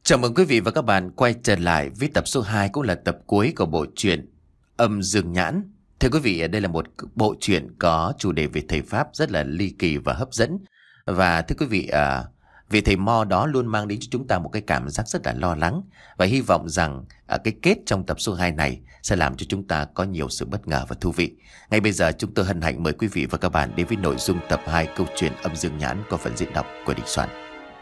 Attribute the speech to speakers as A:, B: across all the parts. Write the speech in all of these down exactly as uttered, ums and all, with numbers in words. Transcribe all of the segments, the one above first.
A: Chào mừng quý vị và các bạn quay trở lại với tập số hai, cũng là tập cuối của bộ truyện Âm Dương Nhãn. Thưa quý vị, đây là một bộ truyện có chủ đề về thầy Pháp rất là ly kỳ và hấp dẫn. Và thưa quý vị, à, vị thầy Mo đó luôn mang đến cho chúng ta một cái cảm giác rất là lo lắng. Và hy vọng rằng à, cái kết trong tập số hai này sẽ làm cho chúng ta có nhiều sự bất ngờ và thú vị. Ngay bây giờ chúng tôi hân hạnh mời quý vị và các bạn đến với nội dung tập hai câu chuyện Âm Dương Nhãn qua phần diễn đọc của Đình Soạn.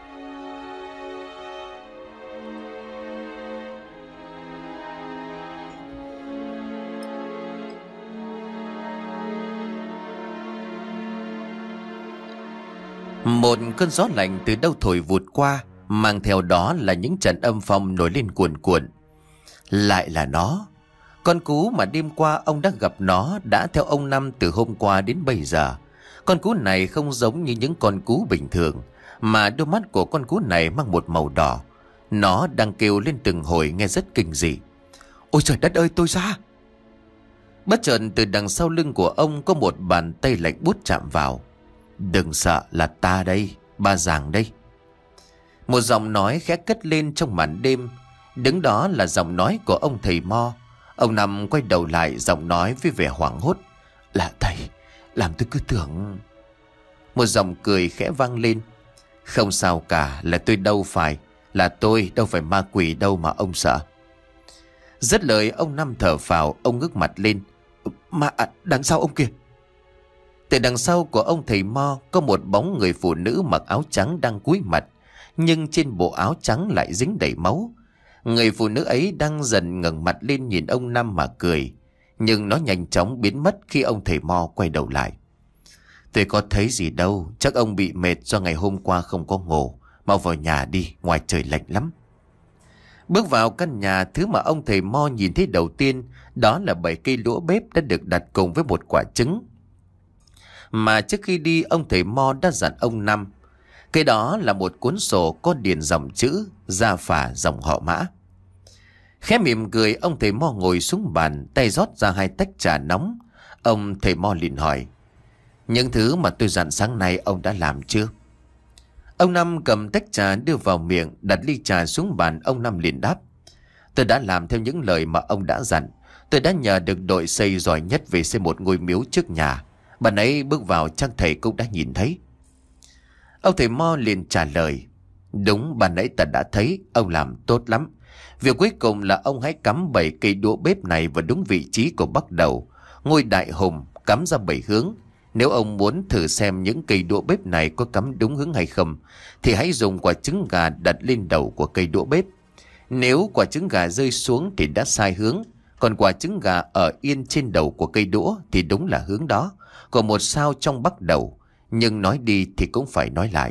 A: Một cơn gió lạnh từ đâu thổi vụt qua, mang theo đó là những trận âm phong nổi lên cuồn cuộn. Lại là nó, con cú mà đêm qua ông đã gặp nó đã theo ông Năm từ hôm qua đến bây giờ. Con cú này không giống như những con cú bình thường, mà đôi mắt của con cú này mang một màu đỏ. Nó đang kêu lên từng hồi nghe rất kinh dị. Ôi trời đất ơi, tôi ra! Bất chợt từ đằng sau lưng của ông có một bàn tay lạnh buốt chạm vào. Đừng sợ, là ta đây, ba Giàng đây. Một giọng nói khẽ cất lên trong màn đêm. Đứng đó là giọng nói của ông thầy Mo. Ông Năm quay đầu lại, giọng nói với vẻ hoảng hốt. Là thầy, làm tôi cứ tưởng... Một giọng cười khẽ vang lên. Không sao cả, là tôi đâu phải, là tôi đâu phải ma quỷ đâu mà ông sợ. Dứt lời ông Năm thở phào, ông ngước mặt lên. Mà à, đằng sau ông kìa. Từ đằng sau của ông thầy Mo có một bóng người phụ nữ mặc áo trắng đang cúi mặt, nhưng trên bộ áo trắng lại dính đầy máu. Người phụ nữ ấy đang dần ngẩng mặt lên nhìn ông Năm mà cười, nhưng nó nhanh chóng biến mất khi ông thầy Mo quay đầu lại. Tôi có thấy gì đâu, chắc ông bị mệt do ngày hôm qua không có ngủ. Mau vào nhà đi, ngoài trời lạnh lắm. Bước vào căn nhà, thứ mà ông thầy Mo nhìn thấy đầu tiên đó là bảy cây đũa bếp đã được đặt cùng với một quả trứng. Mà trước khi đi, ông thầy Mo đã dặn ông Năm. Cái đó là một cuốn sổ có điền dòng chữ Gia Phả dòng họ Mã. Khẽ mỉm cười, ông thầy Mo ngồi xuống bàn, tay rót ra hai tách trà nóng. Ông thầy Mo liền hỏi. Những thứ mà tôi dặn sáng nay ông đã làm chưa? Ông Năm cầm tách trà đưa vào miệng, đặt ly trà xuống bàn. Ông Năm liền đáp. Tôi đã làm theo những lời mà ông đã dặn. Tôi đã nhờ được đội xây giỏi nhất về xây một ngôi miếu trước nhà. Bạn ấy bước vào chắc thầy cũng đã nhìn thấy. Ông thầy Mo liền trả lời. Đúng, bạn ấy ta đã thấy, ông làm tốt lắm. Việc cuối cùng là ông hãy cắm bảy cây đũa bếp này vào đúng vị trí của bắt đầu. Ngôi đại hùng cắm ra bảy hướng. Nếu ông muốn thử xem những cây đũa bếp này có cắm đúng hướng hay không, thì hãy dùng quả trứng gà đặt lên đầu của cây đũa bếp. Nếu quả trứng gà rơi xuống thì đã sai hướng, còn quả trứng gà ở yên trên đầu của cây đũa thì đúng là hướng đó. Còn một sao trong bắt đầu, nhưng nói đi thì cũng phải nói lại.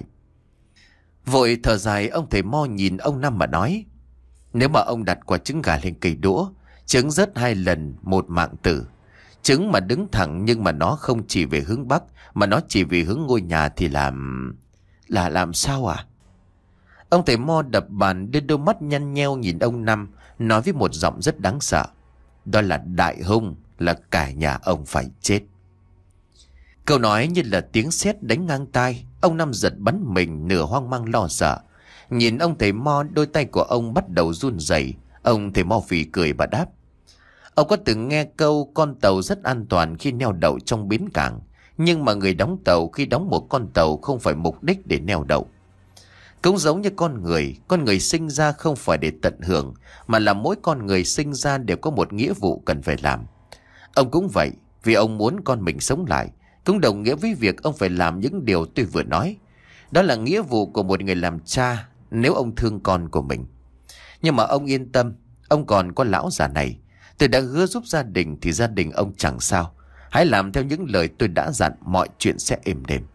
A: Vội thở dài, ông thầy Mo nhìn ông Năm mà nói. Nếu mà ông đặt quả trứng gà lên cây đũa, trứng rớt hai lần, một mạng tử. Trứng mà đứng thẳng nhưng mà nó không chỉ về hướng Bắc, mà nó chỉ về hướng ngôi nhà thì làm... Là làm sao à? Ông thầy Mo đập bàn, đưa đôi mắt nhăn nheo nhìn ông Năm, nói với một giọng rất đáng sợ. Đó là đại hung, là cả nhà ông phải chết. Câu nói như là tiếng sét đánh ngang tai. Ông Năm giật bắn mình, nửa hoang mang lo sợ. Nhìn ông thầy Mo, đôi tay của ông bắt đầu run rẩy. Ông thầy Mo phì cười và đáp. Ông có từng nghe câu con tàu rất an toàn khi neo đậu trong bến cảng, nhưng mà người đóng tàu khi đóng một con tàu không phải mục đích để neo đậu. Cũng giống như con người, con người sinh ra không phải để tận hưởng, mà là mỗi con người sinh ra đều có một nghĩa vụ cần phải làm. Ông cũng vậy, vì ông muốn con mình sống lại, cũng đồng nghĩa với việc ông phải làm những điều tôi vừa nói. Đó là nghĩa vụ của một người làm cha nếu ông thương con của mình. Nhưng mà ông yên tâm, ông còn có lão già này. Tôi đã hứa giúp gia đình thì gia đình ông chẳng sao. Hãy làm theo những lời tôi đã dặn, mọi chuyện sẽ êm đềm.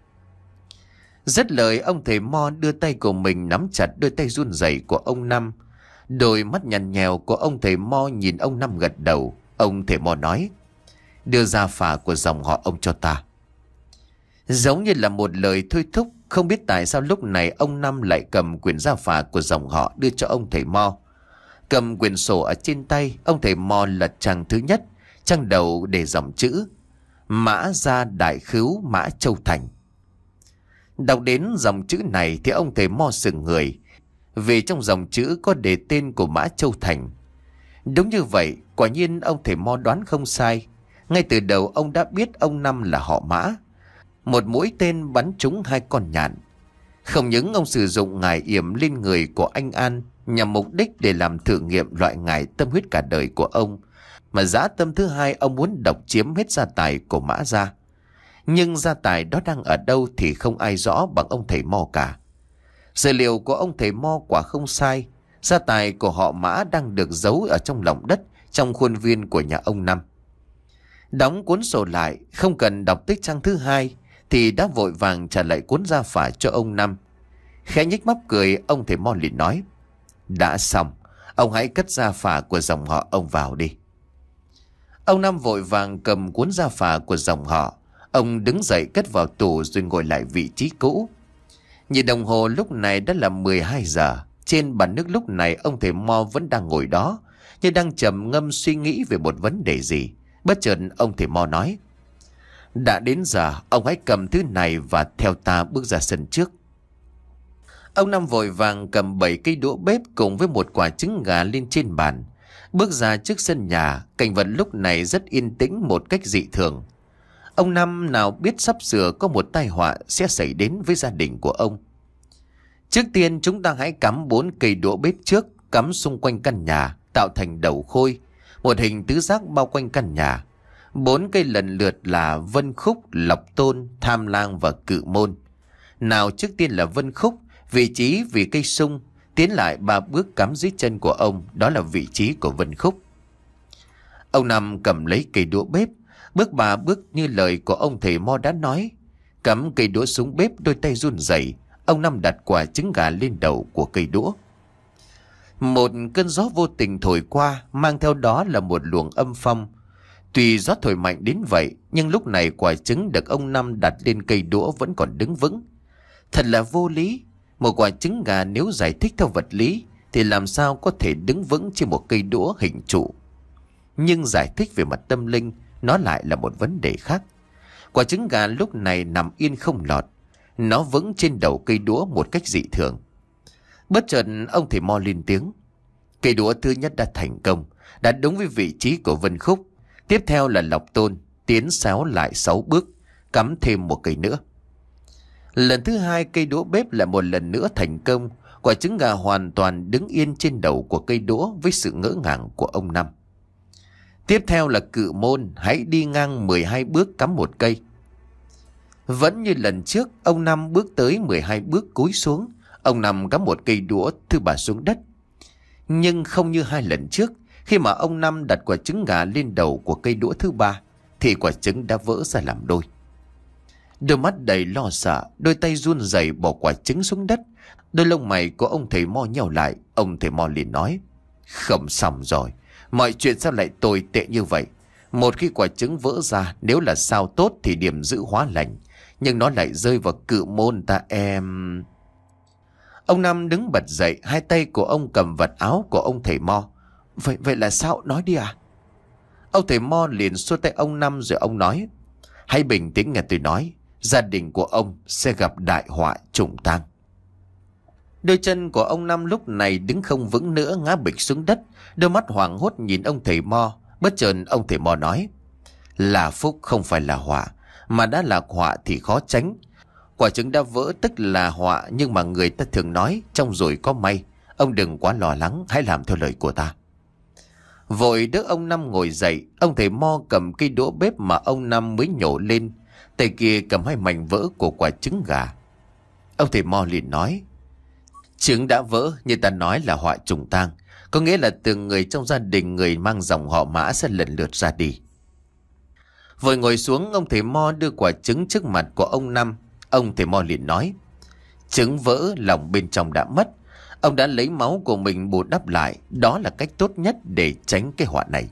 A: Dứt lời, ông thầy Mo đưa tay của mình nắm chặt đôi tay run rẩy của ông Năm. Đôi mắt nhằn nhèo của ông thầy Mo nhìn ông Năm gật đầu. Ông thầy Mo nói. Đưa Gia Phả của dòng họ ông cho ta. Giống như là một lời thôi thúc. Không biết tại sao lúc này ông Năm lại cầm quyển Gia Phả của dòng họ đưa cho ông thầy Mo. Cầm quyển sổ ở trên tay, ông thầy Mo lật trang thứ nhất, trang đầu để dòng chữ Mã Gia Đại Khứu Mã Châu Thành. Đọc đến dòng chữ này thì ông thầy Mo sững người, vì trong dòng chữ có đề tên của Mã Châu Thành. Đúng như vậy, quả nhiên ông thầy Mo đoán không sai. Ngay từ đầu ông đã biết ông Năm là họ Mã. Một mũi tên bắn trúng hai con nhạn. Không những ông sử dụng ngải yểm lên người của anh An nhằm mục đích để làm thử nghiệm loại ngải tâm huyết cả đời của ông, mà dã tâm thứ hai, ông muốn độc chiếm hết gia tài của Mã gia. Nhưng gia tài đó đang ở đâu thì không ai rõ bằng ông thầy Mo cả. Dữ liệu của ông thầy Mo quả không sai. Gia tài của họ Mã đang được giấu ở trong lòng đất, trong khuôn viên của nhà ông Năm. Đóng cuốn sổ lại, không cần đọc tới trang thứ hai, thì đã vội vàng trả lại cuốn gia phả cho ông Năm. Khẽ nhếch mép cười, ông thầy Mo liền nói: đã xong, ông hãy cất gia phả của dòng họ ông vào đi. Ông Năm vội vàng cầm cuốn gia phả của dòng họ. Ông đứng dậy cất vào tủ rồi ngồi lại vị trí cũ. Nhìn đồng hồ lúc này đã là mười hai giờ. Trên bàn nước lúc này ông thầy Mo vẫn đang ngồi đó, như đang trầm ngâm suy nghĩ về một vấn đề gì. Bất chợt ông thầy Mo nói: đã đến giờ, ông hãy cầm thứ này và theo ta bước ra sân trước. Ông Năm vội vàng cầm bảy cây đũa bếp cùng với một quả trứng gà lên trên bàn, bước ra trước sân nhà. Cảnh vật lúc này rất yên tĩnh một cách dị thường. Ông Năm nào biết sắp sửa có một tai họa sẽ xảy đến với gia đình của ông. Trước tiên chúng ta hãy cắm bốn cây đũa bếp trước, cắm xung quanh căn nhà tạo thành đầu khôi, một hình tứ giác bao quanh căn nhà. Bốn cây lần lượt là Vân Khúc, Lộc Tôn, Tham Lang và Cự Môn. Nào trước tiên là Vân Khúc, vị trí vì cây sung. Tiến lại ba bước cắm dưới chân của ông, đó là vị trí của Vân Khúc. Ông Năm cầm lấy cây đũa bếp, bước ba bước như lời của ông thầy Mo đã nói. Cắm cây đũa xuống bếp, đôi tay run rẩy. Ông Năm đặt quả trứng gà lên đầu của cây đũa. Một cơn gió vô tình thổi qua, mang theo đó là một luồng âm phong. Tuy gió thổi mạnh đến vậy, nhưng lúc này quả trứng được ông Năm đặt lên cây đũa vẫn còn đứng vững. Thật là vô lý. Một quả trứng gà nếu giải thích theo vật lý thì làm sao có thể đứng vững trên một cây đũa hình trụ. Nhưng giải thích về mặt tâm linh, nó lại là một vấn đề khác. Quả trứng gà lúc này nằm yên không lọt. Nó vững trên đầu cây đũa một cách dị thường. Bất chợt ông thầy Mo lên tiếng: cây đũa thứ nhất đã thành công, đã đúng với vị trí của Vân Khúc. Tiếp theo là Lộc Tôn, tiến sáu lại sáu bước, cắm thêm một cây nữa. Lần thứ hai cây đũa bếp lại một lần nữa thành công. Quả trứng gà hoàn toàn đứng yên trên đầu của cây đũa với sự ngỡ ngàng của ông Năm. Tiếp theo là Cự Môn, hãy đi ngang mười hai bước cắm một cây. Vẫn như lần trước, ông Năm bước tới mười hai bước cúi xuống. Ông Năm cắm một cây đũa thứ ba xuống đất. Nhưng không như hai lần trước, khi mà ông Năm đặt quả trứng gà lên đầu của cây đũa thứ ba thì quả trứng đã vỡ ra làm đôi. Đôi mắt đầy lo sợ, đôi tay run rẩy bỏ quả trứng xuống đất. Đôi lông mày của ông thầy Mo nhào lại. Ông thầy Mo liền nói: không xong rồi, mọi chuyện sao lại tồi tệ như vậy. Một khi quả trứng vỡ ra, nếu là sao tốt thì điểm giữ hóa lành, nhưng nó lại rơi vào Cự Môn ta em. Ông Năm đứng bật dậy, hai tay của ông cầm vật áo của ông thầy Mo. Vậy vậy là sao? Nói đi à? Ông thầy Mo liền xua tay ông Năm rồi ông nói: hãy bình tĩnh nghe tôi nói. Gia đình của ông sẽ gặp đại họa trùng tang. Đôi chân của ông Năm lúc này đứng không vững nữa, ngã bịch xuống đất. Đôi mắt hoảng hốt nhìn ông thầy Mo. Bất chợt ông thầy Mo nói: là phúc không phải là họa, mà đã là họa thì khó tránh. Quả trứng đã vỡ tức là họa, nhưng mà người ta thường nói trong rồi có may. Ông đừng quá lo lắng, hãy làm theo lời của ta. Vội đỡ ông Năm ngồi dậy. Ông thầy Mo cầm cây đũa bếp mà ông Năm mới nhổ lên, tay kia cầm hai mảnh vỡ của quả trứng gà. Ông thầy Mo liền nói: trứng đã vỡ, như ta nói là họa trùng tang, có nghĩa là từng người trong gia đình, người mang dòng họ Mã sẽ lần lượt ra đi. Vội ngồi xuống, ông thầy Mo đưa quả trứng trước mặt của ông Năm. Ông thầy Mo liền nói: trứng vỡ, lòng bên trong đã mất. Ông đã lấy máu của mình bù đắp lại, đó là cách tốt nhất để tránh cái họa này.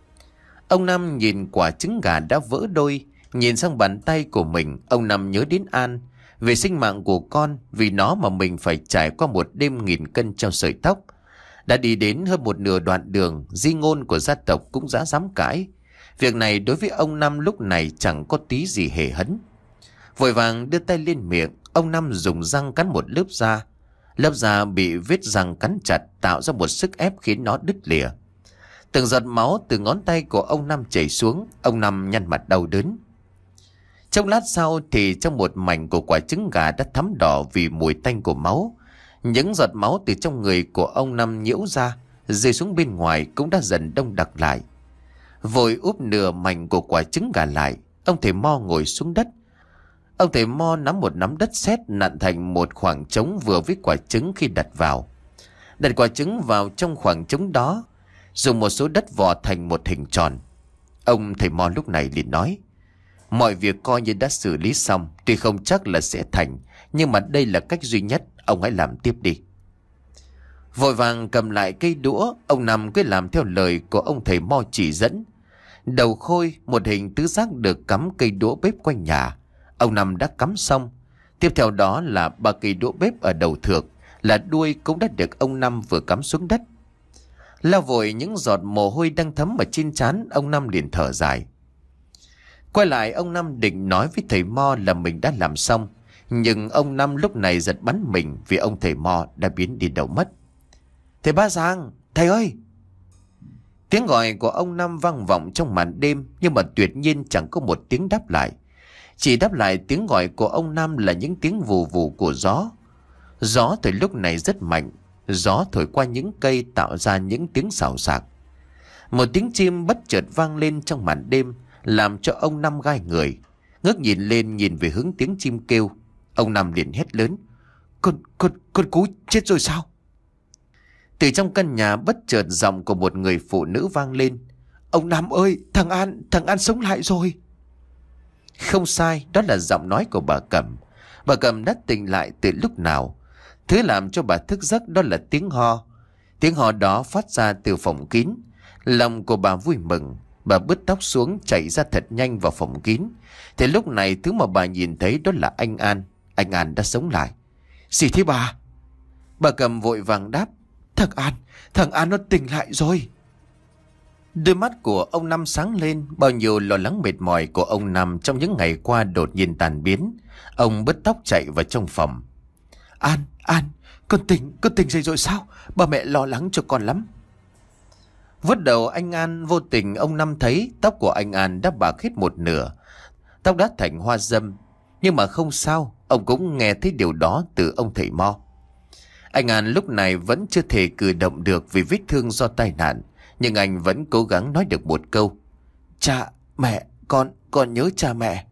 A: Ông Năm nhìn quả trứng gà đã vỡ đôi, nhìn sang bàn tay của mình. Ông Năm nhớ đến An, về sinh mạng của con, vì nó mà mình phải trải qua một đêm nghìn cân treo sợi tóc. Đã đi đến hơn một nửa đoạn đường, di ngôn của gia tộc cũng đã dám cãi. Việc này đối với ông Năm lúc này chẳng có tí gì hề hấn. Vội vàng đưa tay lên miệng, ông Năm dùng răng cắn một lớp da. Lớp da bị vết răng cắn chặt tạo ra một sức ép khiến nó đứt lìa. Từng giọt máu từ ngón tay của ông Năm chảy xuống. Ông Năm nhăn mặt đau đớn. Trong lát sau thì trong một mảnh của quả trứng gà đã thắm đỏ vì mùi tanh của máu. Những giọt máu từ trong người của ông Năm nhiễu ra, rơi xuống bên ngoài cũng đã dần đông đặc lại. Vội úp nửa mảnh của quả trứng gà lại, ông thầy Mo ngồi xuống đất. Ông thầy Mo nắm một nắm đất sét nặn thành một khoảng trống vừa với quả trứng khi đặt vào. Đặt quả trứng vào trong khoảng trống đó, dùng một số đất vò thành một hình tròn. Ông thầy Mo lúc này liền nói: mọi việc coi như đã xử lý xong, tuy không chắc là sẽ thành, nhưng mà đây là cách duy nhất, ông hãy làm tiếp đi. Vội vàng cầm lại cây đũa, ông Năm cứ làm theo lời của ông thầy Mo chỉ dẫn. Đầu khôi, một hình tứ giác được cắm cây đũa bếp quanh nhà. Ông Năm đã cắm xong. Tiếp theo đó là ba cây đũa bếp ở đầu thượng, là đuôi cũng đã được ông Năm vừa cắm xuống đất. Lau vội những giọt mồ hôi đang thấm ở trên trán, ông Năm liền thở dài. Quay lại, ông Năm định nói với thầy Mo là mình đã làm xong, nhưng ông Năm lúc này giật bắn mình vì ông thầy Mo đã biến đi đâu mất. Thầy Ba Giang, thầy ơi! Tiếng gọi của ông Năm vang vọng trong màn đêm, nhưng mà tuyệt nhiên chẳng có một tiếng đáp lại. Chỉ đáp lại tiếng gọi của ông Năm là những tiếng vù vù của gió. Gió thời lúc này rất mạnh, gió thổi qua những cây tạo ra những tiếng xào xạc. Một tiếng chim bất chợt vang lên trong màn đêm, làm cho ông Năm gai người. Ngước nhìn lên, nhìn về hướng tiếng chim kêu, ông Năm liền hét lớn: Con, con, con cú chết rồi sao? Từ trong căn nhà bất chợt giọng của một người phụ nữ vang lên: Ông Năm ơi, thằng An, thằng An sống lại rồi. Không sai, đó là giọng nói của bà Cẩm. Bà Cẩm đã tỉnh lại từ lúc nào. Thứ làm cho bà thức giấc đó là tiếng ho. Tiếng ho đó phát ra từ phòng kín. Lòng của bà vui mừng. Bà bứt tóc xuống chạy ra thật nhanh vào phòng kín. Thì lúc này thứ mà bà nhìn thấy đó là anh An. Anh An đã sống lại. Gì thế bà? Bà Cẩm vội vàng đáp: Thằng An, thằng An nó tỉnh lại rồi. Đôi mắt của ông Năm sáng lên, bao nhiêu lo lắng mệt mỏi của ông Năm trong những ngày qua đột nhiên tan biến. Ông bứt tóc chạy vào trong phòng. An, An, con tỉnh, con tỉnh dậy rồi sao? Bà mẹ lo lắng cho con lắm. Vuốt đầu anh An, vô tình ông Năm thấy tóc của anh An đã bạc hết một nửa. Tóc đã thành hoa dâm. Nhưng mà không sao, ông cũng nghe thấy điều đó từ ông thầy Mo. Anh An lúc này vẫn chưa thể cử động được vì vết thương do tai nạn. Nhưng anh vẫn cố gắng nói được một câu: Cha, mẹ, con, con nhớ cha mẹ.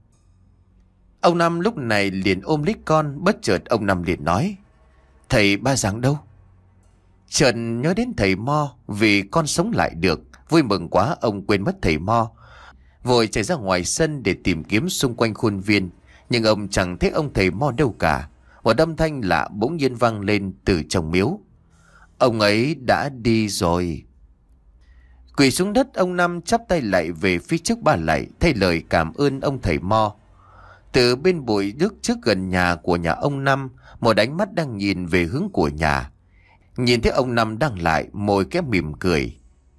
A: Ông Năm lúc này liền ôm lấy con. Bất chợt ông Năm liền nói: Thầy Ba Giang đâu? Chợt nhớ đến thầy Mo vì con sống lại được. Vui mừng quá, ông quên mất thầy Mo. Vội chạy ra ngoài sân để tìm kiếm xung quanh khuôn viên. Nhưng ông chẳng thấy ông thầy Mo đâu cả. Một âm thanh lạ bỗng nhiên vang lên từ trong miếu: Ông ấy đã đi rồi. Quỳ xuống đất, ông Năm chắp tay lại về phía trước ba lạy, thay lời cảm ơn ông thầy Mo. Từ bên bụi nước trước gần nhà của nhà ông Năm, một ánh mắt đang nhìn về hướng của nhà. Nhìn thấy ông Năm đang lại, môi khẽ mỉm cười.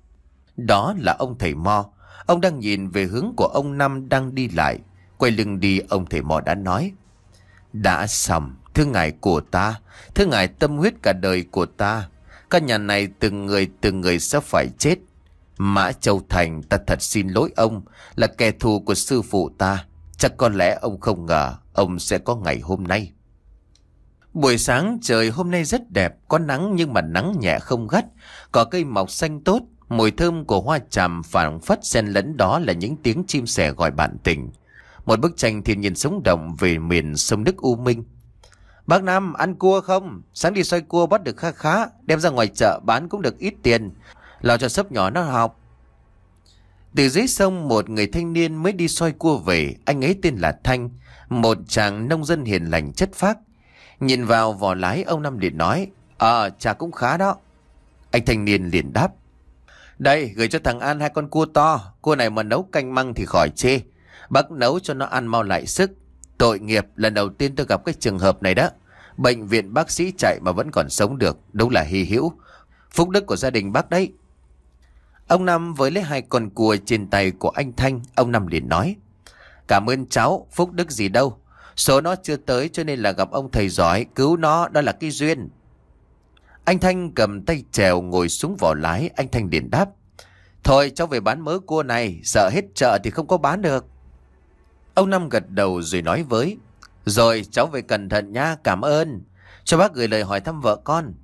A: Đó là ông thầy Mo. Ông đang nhìn về hướng của ông Năm đang đi lại. Quay lưng đi, ông thầy Mo đã nói: Đã xong, thưa ngài của ta, thưa ngài tâm huyết cả đời của ta. Căn nhà này từng người từng người sẽ phải chết. Mã Châu Thành, ta thật xin lỗi ông, là kẻ thù của sư phụ ta. Chắc có lẽ ông không ngờ ông sẽ có ngày hôm nay. Buổi sáng trời hôm nay rất đẹp, có nắng nhưng mà nắng nhẹ không gắt. Cỏ cây mọc xanh tốt, mùi thơm của hoa tràm phảng phất xen lẫn đó là những tiếng chim sẻ gọi bạn tình. Một bức tranh thiên nhiên sống động về miền sông nước U Minh. Bác Năm ăn cua không? Sáng đi xoay cua bắt được khá khá, đem ra ngoài chợ bán cũng được ít tiền, lo cho sấp nhỏ nó học. Từ dưới sông một người thanh niên mới đi soi cua về. Anh ấy tên là Thanh, một chàng nông dân hiền lành chất phác. Nhìn vào vỏ lái, ông Năm liền nói: Ờ, chả cũng khá đó. Anh thanh niên liền đáp: Đây, gửi cho thằng An hai con cua to. Cua này mà nấu canh măng thì khỏi chê. Bác nấu cho nó ăn mau lại sức. Tội nghiệp, lần đầu tiên tôi gặp cái trường hợp này đó. Bệnh viện bác sĩ chạy mà vẫn còn sống được, đúng là hy hữu. Phúc đức của gia đình bác đấy. Ông Năm với lấy hai con cua trên tay của anh Thanh. Ông Năm liền nói: Cảm ơn cháu, phúc đức gì đâu. Số nó chưa tới cho nên là gặp ông thầy giỏi cứu nó, đó là cái duyên. Anh Thanh cầm tay chèo ngồi xuống vỏ lái. Anh Thanh liền đáp: Thôi cháu về bán mớ cua này, sợ hết chợ thì không có bán được. Ông Năm gật đầu rồi nói với: Rồi cháu về cẩn thận nha, cảm ơn. Cho bác gửi lời hỏi thăm vợ con.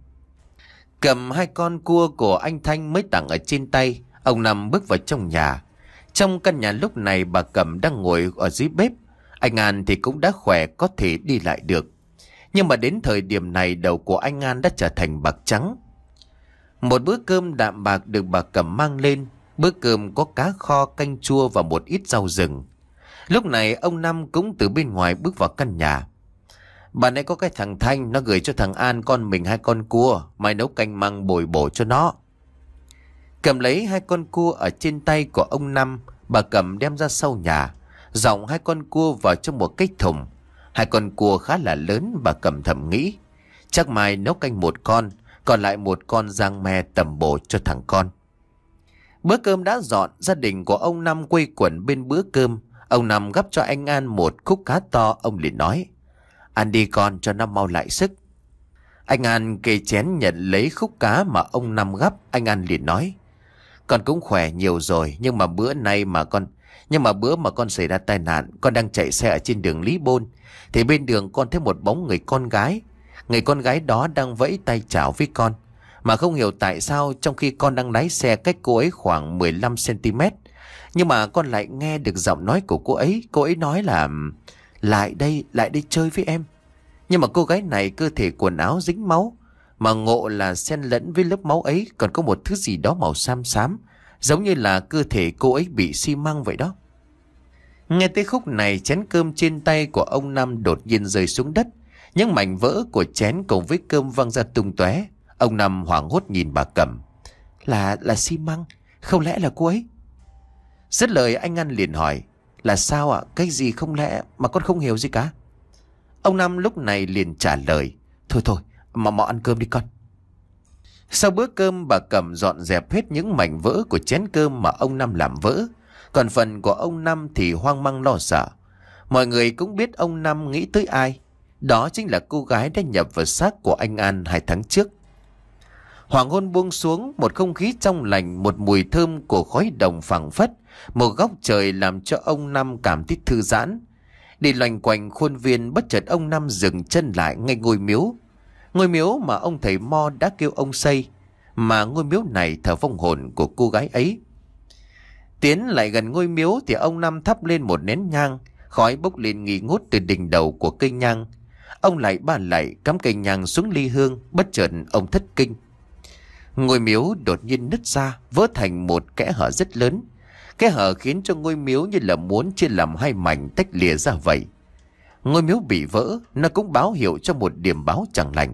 A: Cầm hai con cua của anh Thanh mới tặng ở trên tay, ông Năm bước vào trong nhà. Trong căn nhà lúc này bà Cẩm đang ngồi ở dưới bếp. Anh An thì cũng đã khỏe, có thể đi lại được. Nhưng mà đến thời điểm này đầu của anh An đã trở thành bạc trắng. Một bữa cơm đạm bạc được bà Cẩm mang lên. Bữa cơm có cá kho, canh chua và một ít rau rừng. Lúc này ông Năm cũng từ bên ngoài bước vào căn nhà. Bà này có cái thằng Thanh, nó gửi cho thằng An con mình hai con cua, mày nấu canh măng bồi bổ cho nó. Cầm lấy hai con cua ở trên tay của ông Năm, bà Cẩm đem ra sau nhà, dòng hai con cua vào trong một cái thùng. Hai con cua khá là lớn, bà Cẩm thầm nghĩ chắc mai nấu canh một con, còn lại một con rang me tẩm bổ cho thằng con. Bữa cơm đã dọn, gia đình của ông Năm quây quần bên bữa cơm. Ông Năm gắp cho anh An một khúc cá to. Ông liền nói: Ăn đi con, cho nó mau lại sức. Anh An kê chén nhận lấy khúc cá mà ông Năm gắp. Anh An liền nói: Con cũng khỏe nhiều rồi, nhưng mà bữa nay mà con Nhưng mà bữa mà con xảy ra tai nạn, con đang chạy xe ở trên đường Lý Bôn, thì bên đường con thấy một bóng người con gái. Người con gái đó đang vẫy tay chào với con, mà không hiểu tại sao trong khi con đang lái xe cách cô ấy khoảng mười lăm xăng ti mét, nhưng mà con lại nghe được giọng nói của cô ấy. Cô ấy nói là: Lại đây, lại đây chơi với em. Nhưng mà cô gái này cơ thể quần áo dính máu, mà ngộ là xen lẫn với lớp máu ấy còn có một thứ gì đó màu xám xám, giống như là cơ thể cô ấy bị xi măng vậy đó. Nghe tới khúc này, chén cơm trên tay của ông Năm đột nhiên rơi xuống đất. Những mảnh vỡ của chén cùng với cơm văng ra tung tóe. Ông Năm hoảng hốt nhìn bà Cẩm: Là, là xi măng, không lẽ là cô ấy? Dứt lời anh An liền hỏi: Là sao ạ? À? Cái gì không lẽ mà con không hiểu gì cả? Ông Năm lúc này liền trả lời: Thôi thôi, mà mò ăn cơm đi con. Sau bữa cơm, bà Cẩm dọn dẹp hết những mảnh vỡ của chén cơm mà ông Năm làm vỡ. Còn phần của ông Năm thì hoang mang lo sợ. Mọi người cũng biết ông Năm nghĩ tới ai. Đó chính là cô gái đã nhập vào xác của anh An hai tháng trước. Hoàng hôn buông xuống, một không khí trong lành, một mùi thơm của khói đồng phảng phất, một góc trời làm cho ông Năm cảm thấy thư giãn. Đi loanh quanh khuôn viên, bất chợt ông Năm dừng chân lại ngay ngôi miếu. Ngôi miếu mà ông thầy Mo đã kêu ông xây, mà ngôi miếu này thờ vong hồn của cô gái ấy. Tiến lại gần ngôi miếu thì ông Năm thắp lên một nén nhang, khói bốc lên nghi ngút từ đỉnh đầu của cây nhang. Ông lại ba lại cắm cây nhang xuống ly hương, bất chợt ông thất kinh. Ngôi miếu đột nhiên nứt ra, vỡ thành một kẽ hở rất lớn. Kẽ hở khiến cho ngôi miếu như là muốn chia làm hai mảnh tách lìa ra vậy. Ngôi miếu bị vỡ, nó cũng báo hiệu cho một điểm báo chẳng lành.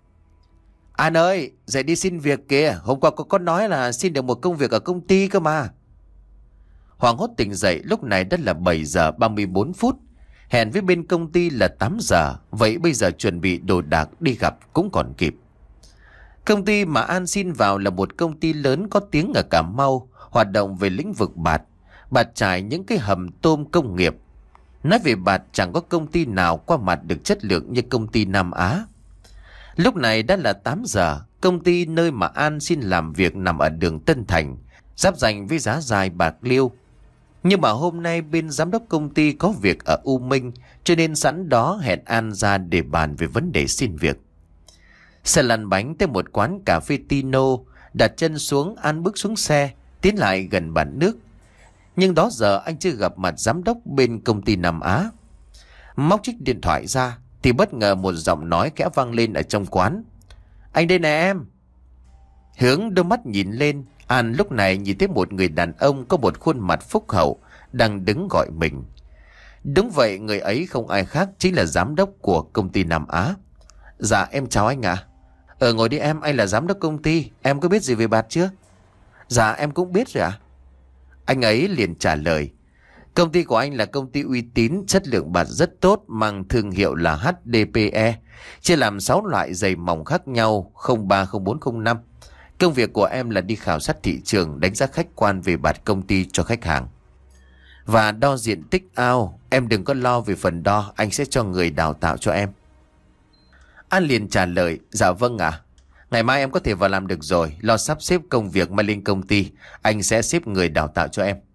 A: An ơi, dậy đi xin việc kìa, hôm qua có có nói là xin được một công việc ở công ty cơ mà. Hoàng hốt tỉnh dậy, lúc này đã là bảy giờ ba mươi bốn phút. Hẹn với bên công ty là tám giờ, vậy bây giờ chuẩn bị đồ đạc đi gặp cũng còn kịp. Công ty mà An xin vào là một công ty lớn có tiếng ở Cà Mau, hoạt động về lĩnh vực bạt. Bạt trải những cái hầm tôm công nghiệp. Nói về bạt, chẳng có công ty nào qua mặt được chất lượng như công ty Nam Á. Lúc này đã là tám giờ, công ty nơi mà An xin làm việc nằm ở đường Tân Thành, giáp ranh với Giá Dài, Bạc Liêu. Nhưng mà hôm nay bên giám đốc công ty có việc ở U Minh, cho nên sẵn đó hẹn An ra để bàn về vấn đề xin việc. Xe lăn bánh tới một quán cà phê Tino, đặt chân xuống, An bước xuống xe, tiến lại gần bàn nước. Nhưng đó giờ anh chưa gặp mặt giám đốc bên công ty Nam Á. Móc chiếc điện thoại ra thì bất ngờ một giọng nói khẽ vang lên ở trong quán: Anh đây nè em. Hướng đôi mắt nhìn lên, An lúc này nhìn thấy một người đàn ông có một khuôn mặt phúc hậu đang đứng gọi mình. Đúng vậy, người ấy không ai khác chính là giám đốc của công ty Nam Á. Dạ em chào anh ạ. À. Ờ ngồi đi em, anh là giám đốc công ty, em có biết gì về bạt chưa? Dạ em cũng biết rồi ạ. À? Anh ấy liền trả lời: Công ty của anh là công ty uy tín, chất lượng bạt rất tốt, mang thương hiệu là hát đê pê e, chia làm sáu loại giày mỏng khác nhau, không ba, không bốn, không năm. Công việc của em là đi khảo sát thị trường, đánh giá khách quan về bạt công ty cho khách hàng và đo diện tích ao. Em đừng có lo về phần đo, anh sẽ cho người đào tạo cho em. An liền trả lời: Dạ vâng ạ. À. Ngày mai em có thể vào làm được rồi. Lo sắp xếp công việc mai lên công ty, anh sẽ xếp người đào tạo cho em.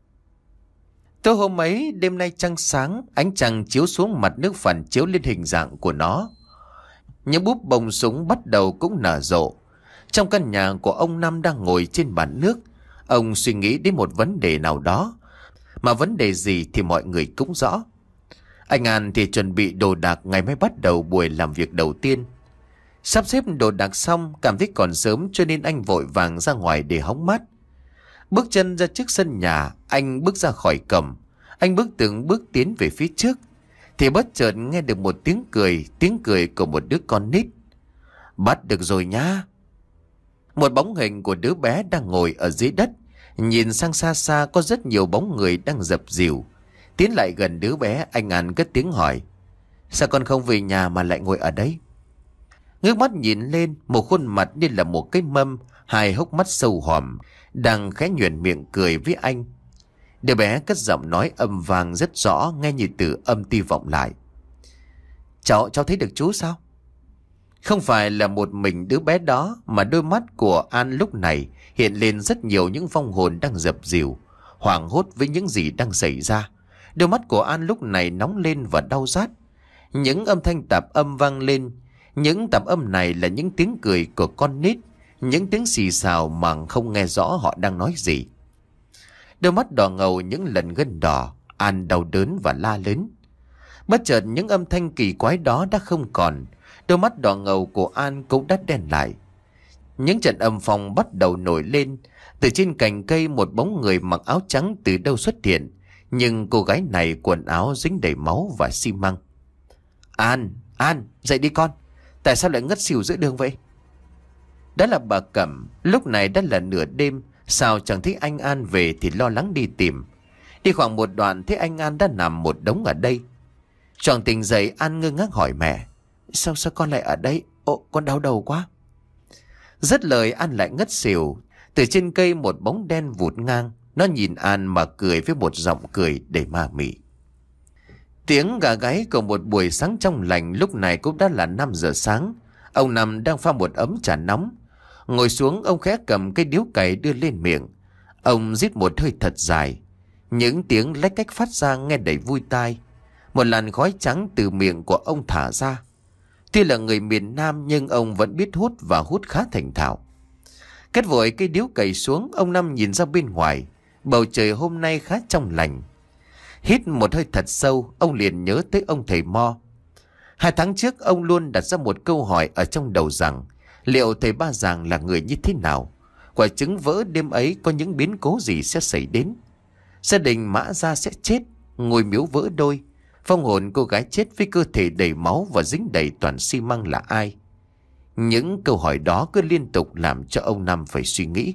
A: Tối hôm ấy, đêm nay trăng sáng, ánh trăng chiếu xuống mặt nước phản chiếu lên hình dạng của nó. Những búp bông súng bắt đầu cũng nở rộ. Trong căn nhà của ông Năm đang ngồi trên bàn nước, ông suy nghĩ đến một vấn đề nào đó. Mà vấn đề gì thì mọi người cũng rõ. Anh An thì chuẩn bị đồ đạc ngày mai bắt đầu buổi làm việc đầu tiên. Sắp xếp đồ đạc xong, cảm thấy còn sớm cho nên anh vội vàng ra ngoài để hóng mát. Bước chân ra trước sân nhà, anh bước ra khỏi cổng. Anh bước từng bước tiến về phía trước, thì bất chợt nghe được một tiếng cười, tiếng cười của một đứa con nít. Bắt được rồi nhá. Một bóng hình của đứa bé đang ngồi ở dưới đất. Nhìn sang xa xa có rất nhiều bóng người đang dập dìu. Tiến lại gần đứa bé, anh An cất tiếng hỏi: sao con không về nhà mà lại ngồi ở đây? Ngước mắt nhìn lên, một khuôn mặt như là một cái mâm, hai hốc mắt sâu hoắm, đang khẽ nhoẻn miệng cười với anh. Đứa bé cất giọng nói âm vang rất rõ, nghe như từ âm ti vọng lại: Cháu, cháu thấy được chú sao? Không phải là một mình đứa bé đó, mà đôi mắt của An lúc này hiện lên rất nhiều những vong hồn đang dập dìu, hoảng hốt với những gì đang xảy ra. Đôi mắt của An lúc này nóng lên và đau rát. Những âm thanh tạp âm vang lên. Những tạp âm này là những tiếng cười của con nít, những tiếng xì xào mà không nghe rõ họ đang nói gì. Đôi mắt đỏ ngầu những lần gân đỏ, An đau đớn và la lớn. Bất chợt những âm thanh kỳ quái đó đã không còn. Đôi mắt đỏ ngầu của An cũng đã đen lại. Những trận âm phong bắt đầu nổi lên. Từ trên cành cây một bóng người mặc áo trắng từ đâu xuất hiện. Nhưng cô gái này quần áo dính đầy máu và xi măng. An, An, dậy đi con. Tại sao lại ngất xỉu giữa đường vậy? Đó là bà Cẩm. Lúc này đã là nửa đêm. Sao chẳng thấy anh An về thì lo lắng đi tìm. Đi khoảng một đoạn thấy anh An đã nằm một đống ở đây. Choàng tỉnh dậy, An ngơ ngác hỏi mẹ: Sao sao con lại ở đây? Ồ, con đau đầu quá. Dứt lời An lại ngất xỉu. Từ trên cây một bóng đen vụt ngang. Nó nhìn An mà cười với một giọng cười đầy ma mị. Tiếng gà gáy của một buổi sáng trong lành lúc này cũng đã là năm giờ sáng. Ông Năm đang pha một ấm trà nóng. Ngồi xuống, ông khẽ cầm cây điếu cày đưa lên miệng. Ông rít một hơi thật dài. Những tiếng lách cách phát ra nghe đầy vui tai. Một làn khói trắng từ miệng của ông thả ra. Tuy là người miền Nam nhưng ông vẫn biết hút và hút khá thành thạo. Cất vội cây điếu cày xuống, ông Năm nhìn ra bên ngoài. Bầu trời hôm nay khá trong lành. Hít một hơi thật sâu, ông liền nhớ tới ông thầy Mo. Hai tháng trước ông luôn đặt ra một câu hỏi ở trong đầu rằng liệu thầy Ba Giàng là người như thế nào? Quả trứng vỡ đêm ấy có những biến cố gì sẽ xảy đến? Gia đình Mã Gia sẽ chết, ngôi miếu vỡ đôi. Phong hồn cô gái chết với cơ thể đầy máu và dính đầy toàn xi măng là ai? Những câu hỏi đó cứ liên tục làm cho ông Năm phải suy nghĩ.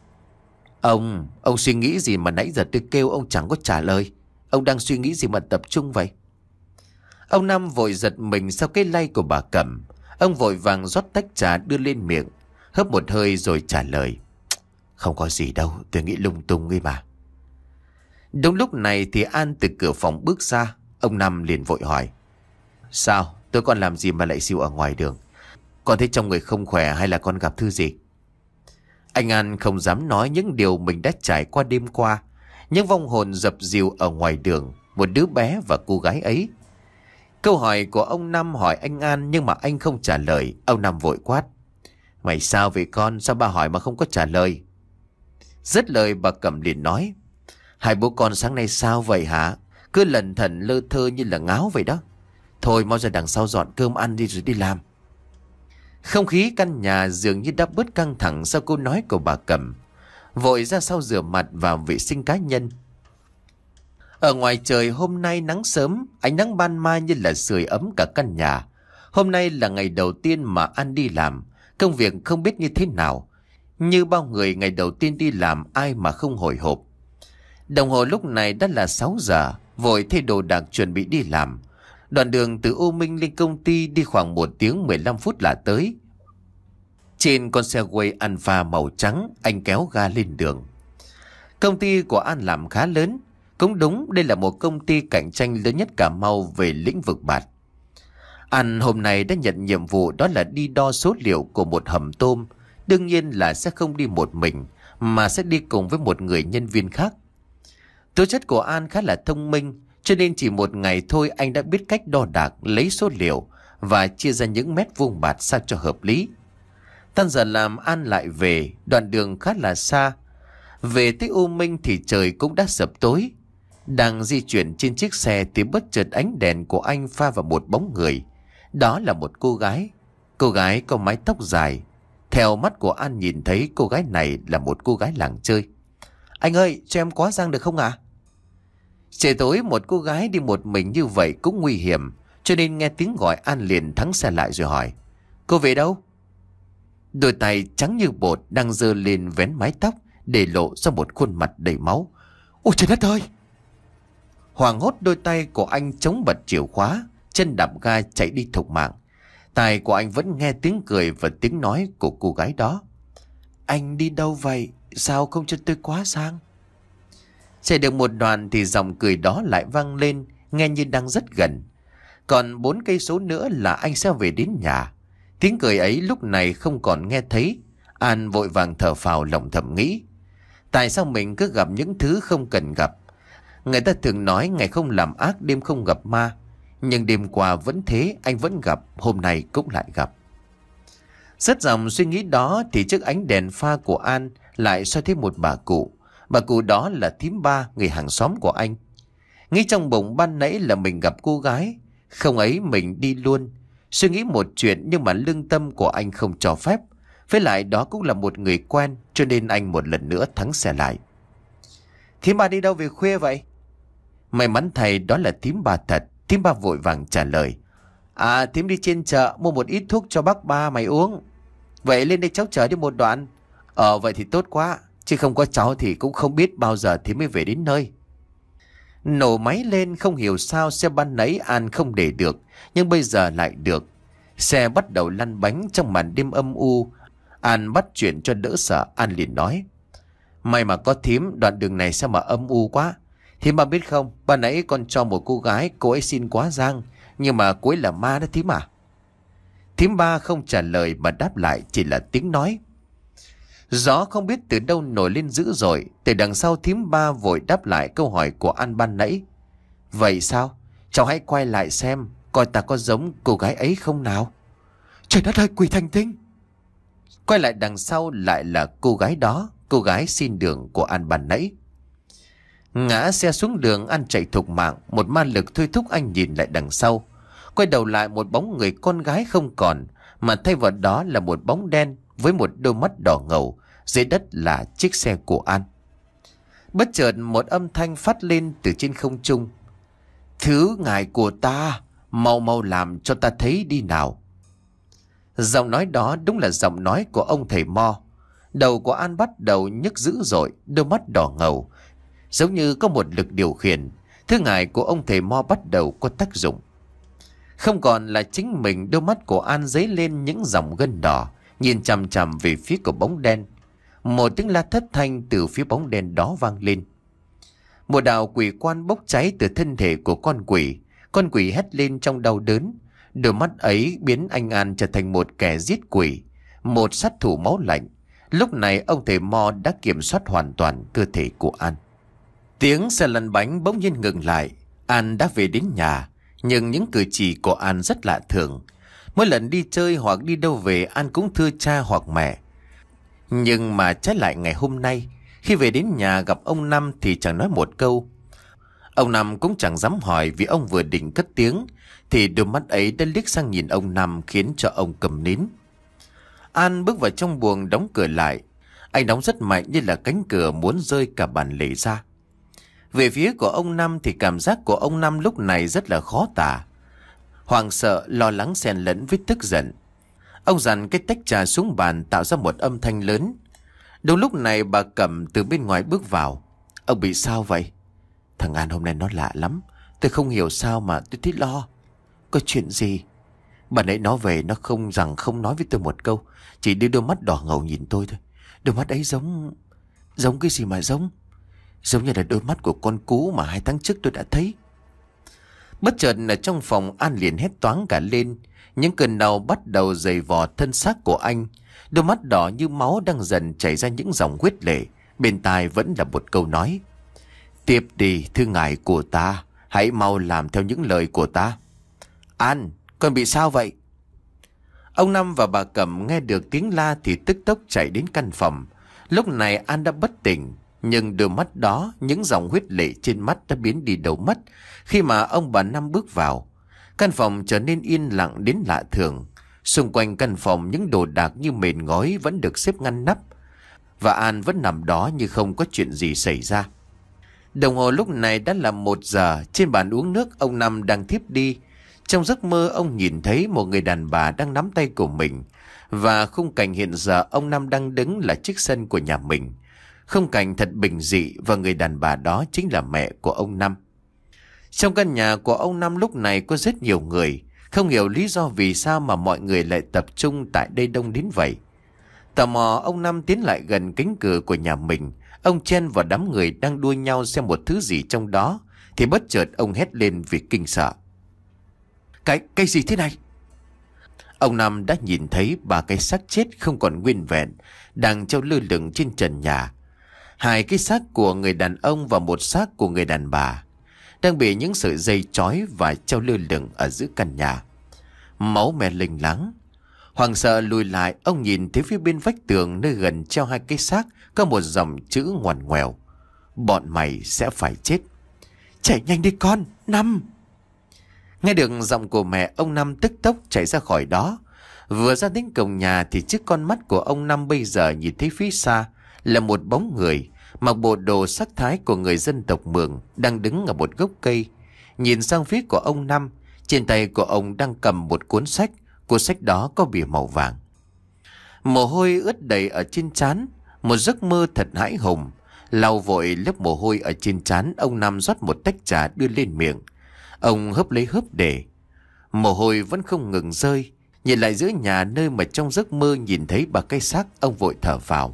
A: Ông, ông suy nghĩ gì mà nãy giờ tôi kêu ông chẳng có trả lời? Ông đang suy nghĩ gì mà tập trung vậy? Ông Năm vội giật mình sau cái lay của bà Cẩm. Ông vội vàng rót tách trà đưa lên miệng, hớp một hơi rồi trả lời: Không có gì đâu, tôi nghĩ lung tung ấy mà. Đúng lúc này thì An từ cửa phòng bước ra. Ông Năm liền vội hỏi: Sao, tôi còn làm gì mà lại xỉu ở ngoài đường? Con thấy trong người không khỏe hay là con gặp thư gì? Anh An không dám nói những điều mình đã trải qua đêm qua. Những vong hồn dập dìu ở ngoài đường, một đứa bé và cô gái ấy. Câu hỏi của ông Năm hỏi anh An nhưng mà anh không trả lời. Ông Năm vội quát: Mày sao vậy con? Sao ba hỏi mà không có trả lời? Dứt lời bà Cẩm liền nói: Hai bố con sáng nay sao vậy hả? Cứ lẩn thẩn lơ thơ như là ngáo vậy đó. Thôi mau ra đằng sau dọn cơm ăn đi rồi đi làm. Không khí căn nhà dường như đã bớt căng thẳng sau câu nói của bà Cẩm. Vội ra sau rửa mặt và vệ sinh cá nhân. Ở ngoài trời hôm nay nắng sớm, ánh nắng ban mai như là sưởi ấm cả căn nhà. Hôm nay là ngày đầu tiên mà An đi làm, công việc không biết như thế nào. Như bao người ngày đầu tiên đi làm ai mà không hồi hộp. Đồng hồ lúc này đã là sáu giờ, vội thay đồ đạc chuẩn bị đi làm. Đoạn đường từ U Minh lên công ty đi khoảng một tiếng mười lăm phút là tới. Trên con xe quay Alpha màu trắng, anh kéo ga lên đường. Công ty của An làm khá lớn. Cũng đúng, đây là một công ty cạnh tranh lớn nhất Cà Mau về lĩnh vực bạt. An hôm nay đã nhận nhiệm vụ đó là đi đo số liệu của một hầm tôm. Đương nhiên là sẽ không đi một mình, mà sẽ đi cùng với một người nhân viên khác. Tố chất của An khá là thông minh, cho nên chỉ một ngày thôi anh đã biết cách đo đạc, lấy số liệu và chia ra những mét vuông bạt sao cho hợp lý. Tan giờ làm An lại về, đoạn đường khá là xa. Về tới U Minh thì trời cũng đã sập tối. Đang di chuyển trên chiếc xe thì bất chợt ánh đèn của anh pha vào một bóng người. Đó là một cô gái. Cô gái có mái tóc dài. Theo mắt của An nhìn thấy cô gái này là một cô gái làng chơi. Anh ơi, cho em quá giang được không ạ? À? Trời tối một cô gái đi một mình như vậy cũng nguy hiểm, cho nên nghe tiếng gọi An liền thắng xe lại rồi hỏi: Cô về đâu? Đôi tay trắng như bột đang giơ lên vén mái tóc, để lộ ra một khuôn mặt đầy máu. Ôi trời đất ơi! Hoảng hốt đôi tay của anh chống bật chìa khóa, chân đạp ga chạy đi thục mạng. Tai của anh vẫn nghe tiếng cười và tiếng nói của cô gái đó. Anh đi đâu vậy? Sao không cho tôi quá sang? Chạy được một đoạn thì giọng cười đó lại vang lên, nghe như đang rất gần. Còn bốn cây số nữa là anh sẽ về đến nhà. Tiếng cười ấy lúc này không còn nghe thấy. An vội vàng thở phào lòng thầm nghĩ: tại sao mình cứ gặp những thứ không cần gặp? Người ta thường nói ngày không làm ác đêm không gặp ma. Nhưng đêm qua vẫn thế, anh vẫn gặp, hôm nay cũng lại gặp. Rất dòng suy nghĩ đó thì trước ánh đèn pha của An lại soi thấy một bà cụ. Bà cụ đó là thím Ba, người hàng xóm của anh. Nghĩ trong bụng ban nãy là mình gặp cô gái, không ấy mình đi luôn. Suy nghĩ một chuyện nhưng mà lương tâm của anh không cho phép. Với lại đó cũng là một người quen, cho nên anh một lần nữa thắng xe lại. Thím Ba đi đâu về khuya vậy? May mắn thầy đó là thím Ba thật. Thím Ba vội vàng trả lời: À, thím đi trên chợ mua một ít thuốc cho bác Ba mày uống. Vậy lên đây cháu chở đi một đoạn. Ờ vậy thì tốt quá, chứ không có cháu thì cũng không biết bao giờ thím mới về đến nơi. Nổ máy lên, không hiểu sao xe ban nãy An không để được, nhưng bây giờ lại được. Xe bắt đầu lăn bánh trong màn đêm âm u. An bắt chuyện cho đỡ sợ. An liền nói: May mà có thím, đoạn đường này sao mà âm u quá. Thím Ba biết không, ban nãy con cho một cô gái, cô ấy xin quá giang, nhưng mà cô ấy là ma đó thím à. Thím Ba không trả lời mà đáp lại chỉ là tiếng nói. Gió không biết từ đâu nổi lên dữ dội. Từ đằng sau thím Ba vội đáp lại câu hỏi của An ban nãy: Vậy sao? Cháu hãy quay lại xem, coi ta có giống cô gái ấy không nào. Trời đất ơi, quỷ thành tinh! Quay lại đằng sau lại là cô gái đó, cô gái xin đường của An ban nãy. Ngã xe xuống đường, An chạy thục mạng. Một ma lực thôi thúc anh nhìn lại đằng sau. Quay đầu lại, một bóng người con gái không còn, mà thay vào đó là một bóng đen với một đôi mắt đỏ ngầu. Dưới đất là chiếc xe của An. Bất chợt một âm thanh phát lên từ trên không trung: Thứ ngài của ta, mau mau làm cho ta thấy đi nào. Giọng nói đó đúng là giọng nói của ông thầy Mo. Đầu của An bắt đầu nhức dữ dội, đôi mắt đỏ ngầu, giống như có một lực điều khiển. Thứ ngài của ông thầy Mo bắt đầu có tác dụng. Không còn là chính mình, đôi mắt của An dấy lên những dòng gân đỏ, nhìn chằm chằm về phía của bóng đen. Một tiếng la thất thanh từ phía bóng đen đó vang lên. Một đạo quỷ quan bốc cháy từ thân thể của con quỷ. Con quỷ hét lên trong đau đớn. Đôi mắt ấy biến anh An trở thành một kẻ giết quỷ, một sát thủ máu lạnh. Lúc này ông thầy Mo đã kiểm soát hoàn toàn cơ thể của An. Tiếng xe lăn bánh bỗng nhiên ngừng lại. An đã về đến nhà, nhưng những cử chỉ của An rất lạ thường. Mỗi lần đi chơi hoặc đi đâu về, An cũng thưa cha hoặc mẹ. Nhưng mà trái lại ngày hôm nay, khi về đến nhà gặp ông Năm thì chẳng nói một câu. Ông Năm cũng chẳng dám hỏi, vì ông vừa định cất tiếng thì đôi mắt ấy đã liếc sang nhìn ông Năm, khiến cho ông cầm nín. An bước vào trong buồng đóng cửa lại. Anh đóng rất mạnh, như là cánh cửa muốn rơi cả bản lề ra. Về phía của ông Năm thì cảm giác của ông Năm lúc này rất là khó tả. Hoảng sợ, lo lắng xen lẫn với tức giận. Ông dàn cái tách trà xuống bàn, tạo ra một âm thanh lớn. Đúng lúc này bà Cẩm từ bên ngoài bước vào. Ông bị sao vậy? Thằng An hôm nay nó lạ lắm. Tôi không hiểu sao mà tôi thấy lo. Có chuyện gì? Bà nãy nó về, nó không rằng không nói với tôi một câu, chỉ đưa đôi mắt đỏ ngầu nhìn tôi thôi. Đôi mắt ấy giống... Giống cái gì mà giống? Giống như là đôi mắt của con cú mà hai tháng trước tôi đã thấy. Bất chợt ở trong phòng, An liền hét toáng cả lên. Những cơn đau bắt đầu dày vò thân xác của anh. Đôi mắt đỏ như máu đang dần chảy ra những dòng huyết lệ. Bên tai vẫn là một câu nói: "Tiếp đi, thưa ngài của ta, hãy mau làm theo những lời của ta." "An, con bị sao vậy?" Ông Năm và bà Cẩm nghe được tiếng la thì tức tốc chạy đến căn phòng. Lúc này An đã bất tỉnh, nhưng đôi mắt đó, những dòng huyết lệ trên mắt đã biến đi đâu mất khi mà ông bà Năm bước vào. Căn phòng trở nên yên lặng đến lạ thường. Xung quanh căn phòng, những đồ đạc như mền ngói vẫn được xếp ngăn nắp, và An vẫn nằm đó như không có chuyện gì xảy ra. Đồng hồ lúc này đã là một giờ. Trên bàn uống nước, ông Năm đang thiếp đi. Trong giấc mơ, ông nhìn thấy một người đàn bà đang nắm tay của mình. Và khung cảnh hiện giờ ông Năm đang đứng là chiếc sân của nhà mình. Khung cảnh thật bình dị, và người đàn bà đó chính là mẹ của ông Năm. Trong căn nhà của ông Năm lúc này có rất nhiều người. Không hiểu lý do vì sao mà mọi người lại tập trung tại đây đông đến vậy. Tò mò, ông Năm tiến lại gần cánh cửa của nhà mình. Ông chen vào đám người đang đua nhau xem một thứ gì trong đó, thì bất chợt ông hét lên vì kinh sợ: Cái, cái gì thế này? Ông Năm đã nhìn thấy ba cái xác chết không còn nguyên vẹn đang treo lơ lửng trên trần nhà. Hai cái xác của người đàn ông và một xác của người đàn bà đang bị những sợi dây trói và treo lơ lửng ở giữa căn nhà. Máu me lênh láng. Hoảng sợ lùi lại, ông nhìn thấy phía bên vách tường nơi gần treo hai cái xác có một dòng chữ ngoằn ngoèo: Bọn mày sẽ phải chết. Chạy nhanh đi con, Năm. Nghe được giọng của mẹ, ông Năm tức tốc chạy ra khỏi đó. Vừa ra đến cổng nhà thì trước con mắt của ông Năm bây giờ nhìn thấy phía xa là một bóng người mặc bộ đồ sắc thái của người dân tộc Mường đang đứng ở một gốc cây. Nhìn sang phía của ông Năm, trên tay của ông đang cầm một cuốn sách. Cuốn sách đó có bìa màu vàng. Mồ hôi ướt đầy ở trên trán. Một giấc mơ thật hãi hùng. Lau vội lớp mồ hôi ở trên trán, ông Năm rót một tách trà đưa lên miệng. Ông hớp lấy hớp để. Mồ hôi vẫn không ngừng rơi. Nhìn lại giữa nhà nơi mà trong giấc mơ nhìn thấy ba cái xác, ông vội thở phào.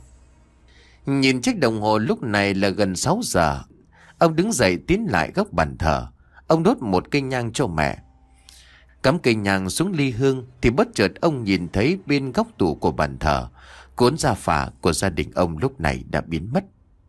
A: Nhìn chiếc đồng hồ lúc này là gần sáu giờ. Ông đứng dậy tiến lại góc bàn thờ. Ông đốt một cây nhang cho mẹ. Cắm cây nhang xuống ly hương thì bất chợt ông nhìn thấy bên góc tủ của bàn thờ, cuốn gia phả của gia đình ông lúc này đã biến mất.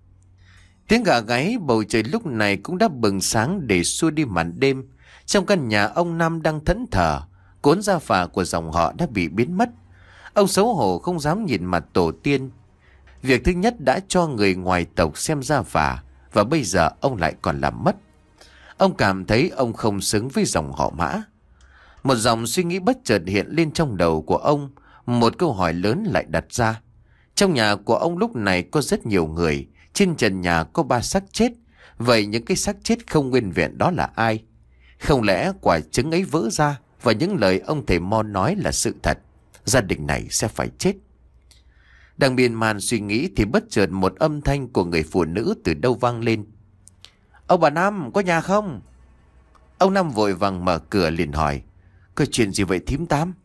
A: Tiếng gà gáy, bầu trời lúc này cũng đã bừng sáng để xua đi màn đêm. Trong căn nhà ông Năm đang thẫn thờ, cuốn gia phả của dòng họ đã bị biến mất. Ông xấu hổ không dám nhìn mặt tổ tiên. Việc thứ nhất đã cho người ngoài tộc xem gia phả, và bây giờ ông lại còn làm mất. Ông cảm thấy ông không xứng với dòng họ Mã. Một dòng suy nghĩ bất chợt hiện lên trong đầu của ông. Một câu hỏi lớn lại đặt ra. Trong nhà của ông lúc này có rất nhiều người. Trên trần nhà có ba xác chết. Vậy những cái xác chết không nguyên vẹn đó là ai? Không lẽ quả trứng ấy vỡ ra và những lời ông thầy Mo nói là sự thật? Gia đình này sẽ phải chết. Đang miên man suy nghĩ thì bất chợt một âm thanh của người phụ nữ từ đâu vang lên: Ông bà Năm, có nhà không? Ông Năm vội vàng mở cửa liền hỏi: Có chuyện gì vậy thím Tám?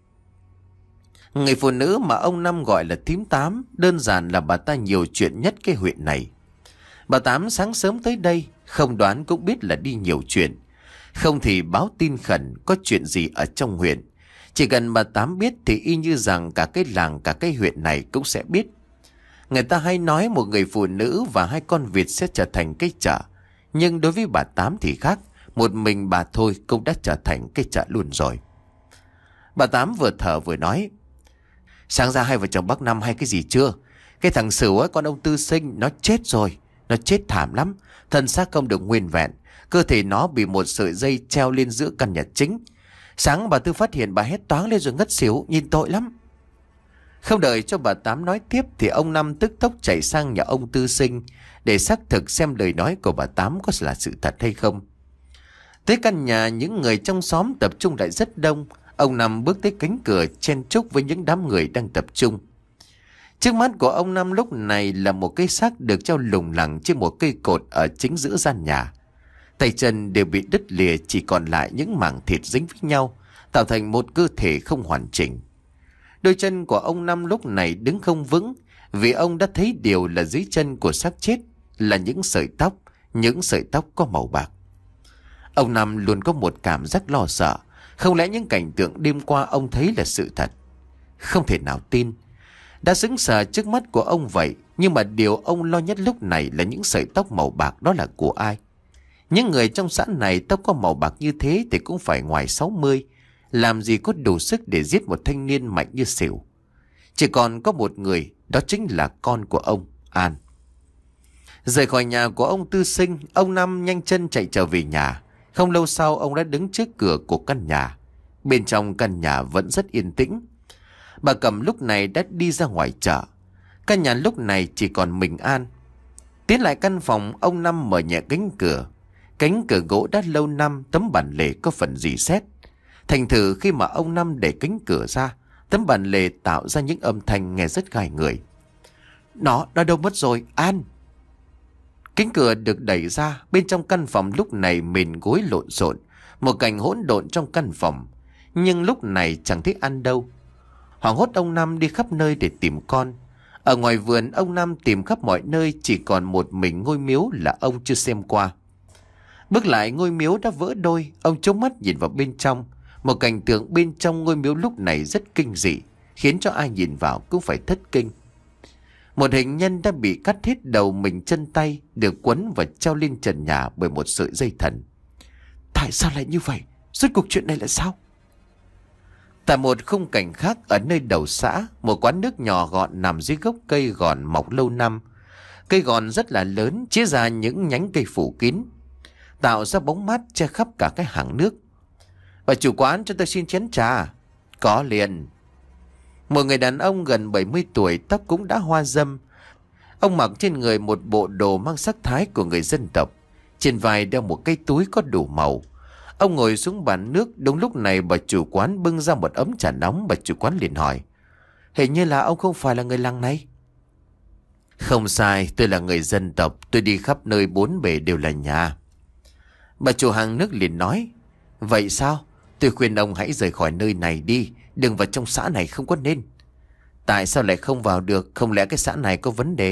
A: Người phụ nữ mà ông Năm gọi là thím Tám đơn giản là bà ta nhiều chuyện nhất cái huyện này. Bà Tám sáng sớm tới đây, không đoán cũng biết là đi nhiều chuyện. Không thì báo tin khẩn có chuyện gì ở trong huyện. Chỉ cần bà Tám biết thì y như rằng cả cái làng, cả cái huyện này cũng sẽ biết. Người ta hay nói một người phụ nữ và hai con vịt sẽ trở thành cái chợ. Nhưng đối với bà Tám thì khác. Một mình bà thôi cũng đã trở thành cái chợ luôn rồi. Bà Tám vừa thở vừa nói: Sáng ra hai vợ chồng bác Năm hay cái gì chưa? Cái thằng Sửu ấy, con ông Tư Sinh, nó chết rồi. Nó chết thảm lắm. Thân xác không được nguyên vẹn. Cơ thể nó bị một sợi dây treo lên giữa căn nhà chính. Sáng bà Tư phát hiện, bà hét toáng lên rồi ngất xỉu. Nhìn tội lắm. Không đợi cho bà Tám nói tiếp thì ông Năm tức tốc chạy sang nhà ông Tư Sinh để xác thực xem lời nói của bà Tám có là sự thật hay không. Tới căn nhà, những người trong xóm tập trung lại rất đông. Ông Năm bước tới cánh cửa chen chúc với những đám người đang tập trung. Trước mắt của ông Năm lúc này là một cái xác được treo lủng lẳng trên một cây cột ở chính giữa gian nhà. Tay chân đều bị đứt lìa, chỉ còn lại những mảng thịt dính với nhau, tạo thành một cơ thể không hoàn chỉnh. Đôi chân của ông Năm lúc này đứng không vững, vì ông đã thấy điều là dưới chân của xác chết là những sợi tóc, những sợi tóc có màu bạc. Ông Năm luôn có một cảm giác lo sợ. Không lẽ những cảnh tượng đêm qua ông thấy là sự thật? Không thể nào tin. Đã sững sờ trước mắt của ông vậy, nhưng mà điều ông lo nhất lúc này là những sợi tóc màu bạc đó là của ai? Những người trong xã này tóc có màu bạc như thế thì cũng phải ngoài sáu mươi. Làm gì có đủ sức để giết một thanh niên mạnh như Sửu. Chỉ còn có một người, đó chính là con của ông, An. Rời khỏi nhà của ông Tư Sinh, ông Năm nhanh chân chạy trở về nhà. Không lâu sau ông đã đứng trước cửa của căn nhà. Bên trong căn nhà vẫn rất yên tĩnh. Bà Cẩm lúc này đã đi ra ngoài chợ. Căn nhà lúc này chỉ còn mình An. Tiến lại căn phòng, ông Năm mở nhẹ cánh cửa. Cánh cửa gỗ đã lâu năm, tấm bản lề có phần rỉ sét. Thành thử khi mà ông Năm đẩy cánh cửa ra, tấm bản lề tạo ra những âm thanh nghe rất gai người. Nó, nó đâu mất rồi, An? Cánh cửa được đẩy ra, bên trong căn phòng lúc này mền gối lộn xộn, một cảnh hỗn độn trong căn phòng. Nhưng lúc này chẳng thấy An đâu. Hoảng hốt ông Năm đi khắp nơi để tìm con. Ở ngoài vườn ông Năm tìm khắp mọi nơi, chỉ còn một mình ngôi miếu là ông chưa xem qua. Bước lại ngôi miếu đã vỡ đôi, ông chố mắt nhìn vào bên trong. Một cảnh tượng bên trong ngôi miếu lúc này rất kinh dị, khiến cho ai nhìn vào cũng phải thất kinh. Một hình nhân đã bị cắt hết đầu mình chân tay, được quấn và treo lên trần nhà bởi một sợi dây thần. Tại sao lại như vậy? Rốt cuộc chuyện này là sao? Tại một khung cảnh khác ở nơi đầu xã, một quán nước nhỏ gọn nằm dưới gốc cây gòn mọc lâu năm. Cây gòn rất là lớn, chia ra những nhánh cây phủ kín, tạo ra bóng mát che khắp cả cái hàng nước. Bà chủ quán, cho tôi xin chén trà. Có liền. Một người đàn ông gần bảy mươi tuổi, tóc cũng đã hoa râm. Ông mặc trên người một bộ đồ mang sắc thái của người dân tộc. Trên vai đeo một cái túi có đủ màu. Ông ngồi xuống bàn nước. Đúng lúc này bà chủ quán bưng ra một ấm trà nóng. Bà chủ quán liền hỏi: Hình như là ông không phải là người làng này. Không sai, tôi là người dân tộc. Tôi đi khắp nơi bốn bề đều là nhà. Bà chủ hàng nước liền nói: Vậy sao? Tôi khuyên ông hãy rời khỏi nơi này đi. Đừng vào trong xã này, không có nên. Tại sao lại không vào được? Không lẽ cái xã này có vấn đề?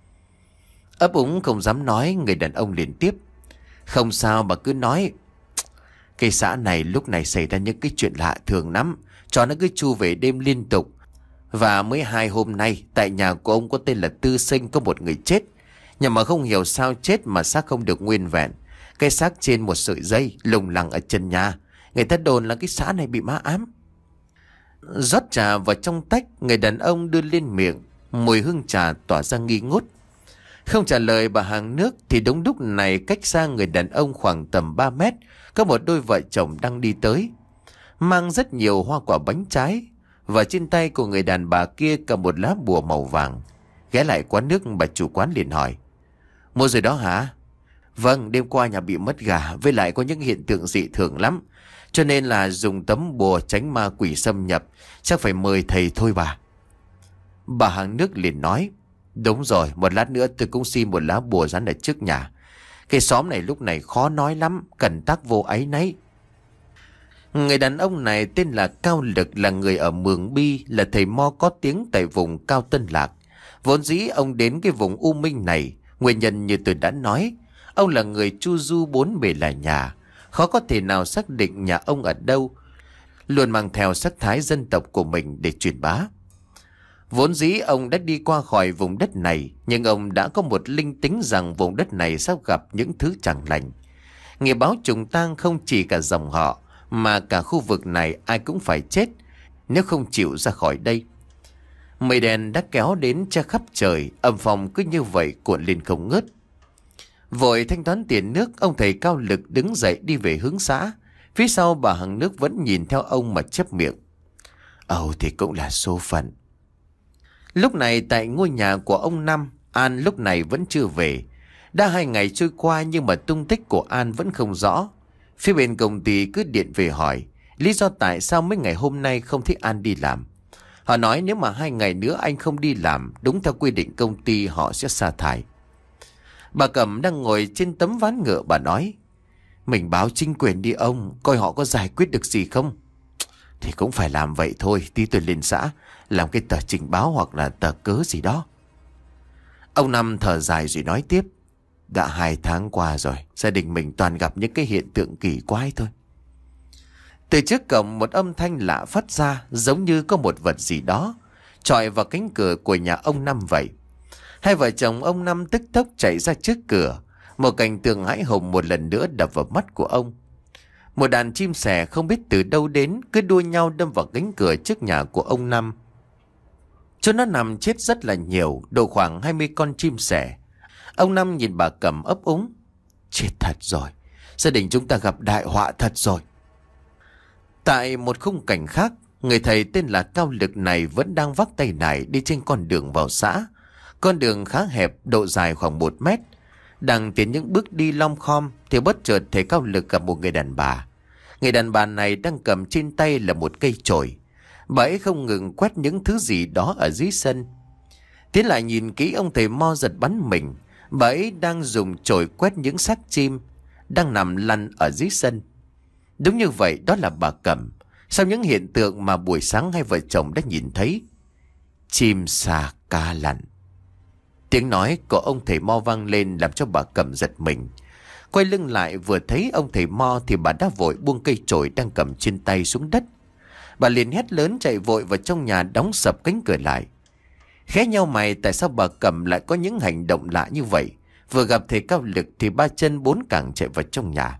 A: Ấp úng không dám nói, người đàn ông liền tiếp: Không sao, bà cứ nói. Cái xã này lúc này xảy ra những cái chuyện lạ thường lắm. Cho nó cứ chu về đêm liên tục. Và mới hai hôm nay, tại nhà của ông có tên là Tư Sinh có một người chết. Nhưng mà không hiểu sao chết mà xác không được nguyên vẹn. Cái xác trên một sợi dây lủng lẳng ở chân nhà. Người ta đồn là cái xã này bị ma ám. Rót trà vào trong tách, người đàn ông đưa lên miệng. Mùi hương trà tỏa ra nghi ngút. Không trả lời bà hàng nước thì đúng lúc này cách xa người đàn ông khoảng tầm ba mét, có một đôi vợ chồng đang đi tới, mang rất nhiều hoa quả bánh trái. Và trên tay của người đàn bà kia cầm một lá bùa màu vàng. Ghé lại quán nước, bà chủ quán liền hỏi: Mua rồi đó hả? Vâng, đêm qua nhà bị mất gà, với lại có những hiện tượng dị thường lắm, cho nên là dùng tấm bùa tránh ma quỷ xâm nhập. Chắc phải mời thầy thôi bà. Bà hàng nước liền nói: Đúng rồi, một lát nữa tôi cũng xin một lá bùa dán ở trước nhà. Cái xóm này lúc này khó nói lắm, cần tác vô áy náy. Người đàn ông này tên là Cao Lực, là người ở Mường Bi, là thầy mo có tiếng tại vùng Cao Tân Lạc. Vốn dĩ ông đến cái vùng U Minh này, nguyên nhân như tôi đã nói, ông là người chu du bốn bề là nhà, khó có thể nào xác định nhà ông ở đâu, luôn mang theo sắc thái dân tộc của mình để truyền bá. Vốn dĩ ông đã đi qua khỏi vùng đất này, nhưng ông đã có một linh tính rằng vùng đất này sắp gặp những thứ chẳng lành. Nghe báo trùng tang không chỉ cả dòng họ, mà cả khu vực này ai cũng phải chết nếu không chịu ra khỏi đây. Mây đen đã kéo đến che khắp trời, âm phong cứ như vậy cuộn lên không ngớt. Vội thanh toán tiền nước, ông thầy Cao Lực đứng dậy đi về hướng xã. Phía sau bà hàng nước vẫn nhìn theo ông mà chép miệng: Ồ thì cũng là số phận. Lúc này tại ngôi nhà của ông Năm, An lúc này vẫn chưa về. Đã hai ngày trôi qua nhưng mà tung tích của An vẫn không rõ. Phía bên công ty cứ điện về hỏi lý do tại sao mấy ngày hôm nay không thấy An đi làm. Họ nói nếu mà hai ngày nữa anh không đi làm, đúng theo quy định công ty họ sẽ sa thải. Bà Cẩm đang ngồi trên tấm ván ngựa, bà nói: Mình báo chính quyền đi ông, coi họ có giải quyết được gì không. Thì cũng phải làm vậy thôi, tí tôi lên xã làm cái tờ trình báo hoặc là tờ cớ gì đó. Ông Năm thở dài rồi nói tiếp: Đã hai tháng qua rồi, gia đình mình toàn gặp những cái hiện tượng kỳ quái thôi. Từ trước cổng một âm thanh lạ phát ra, giống như có một vật gì đó chọi vào cánh cửa của nhà ông Năm vậy. Hai vợ chồng ông Năm tức tốc chạy ra trước cửa. Một cảnh tượng hãi hùng một lần nữa đập vào mắt của ông. Một đàn chim sẻ không biết từ đâu đến, cứ đua nhau đâm vào cánh cửa trước nhà của ông Năm. Chỗ nó nằm chết rất là nhiều, độ khoảng hai mươi con chim sẻ. Ông Năm nhìn bà Cẩm ấp úng. Chết thật rồi, gia đình chúng ta gặp đại họa thật rồi. Tại một khung cảnh khác, người thầy tên là Cao Lực này vẫn đang vác tay nải đi trên con đường vào xã. Con đường khá hẹp, độ dài khoảng một mét. Đang tiến những bước đi lom khom thì bất chợt thầy Cao Lực gặp một người đàn bà. Người đàn bà này đang cầm trên tay là một cây chổi. Bà ấy không ngừng quét những thứ gì đó ở dưới sân. Tiến lại nhìn kỹ, ông thầy Mo giật bắn mình. Bà ấy đang dùng chổi quét những xác chim đang nằm lăn ở dưới sân. Đúng như vậy, đó là bà Cẩm. Sau những hiện tượng mà buổi sáng hai vợ chồng đã nhìn thấy. Chim sa ca lặn. Tiếng nói của ông thầy Mo vang lên làm cho bà Cẩm giật mình. Quay lưng lại vừa thấy ông thầy Mo thì bà đã vội buông cây chổi đang cầm trên tay xuống đất. Bà liền hét lớn chạy vội vào trong nhà, đóng sập cánh cửa lại. Khẽ nhau mày, tại sao bà Cẩm lại có những hành động lạ như vậy? Vừa gặp thầy Cao Lực thì ba chân bốn cẳng chạy vào trong nhà.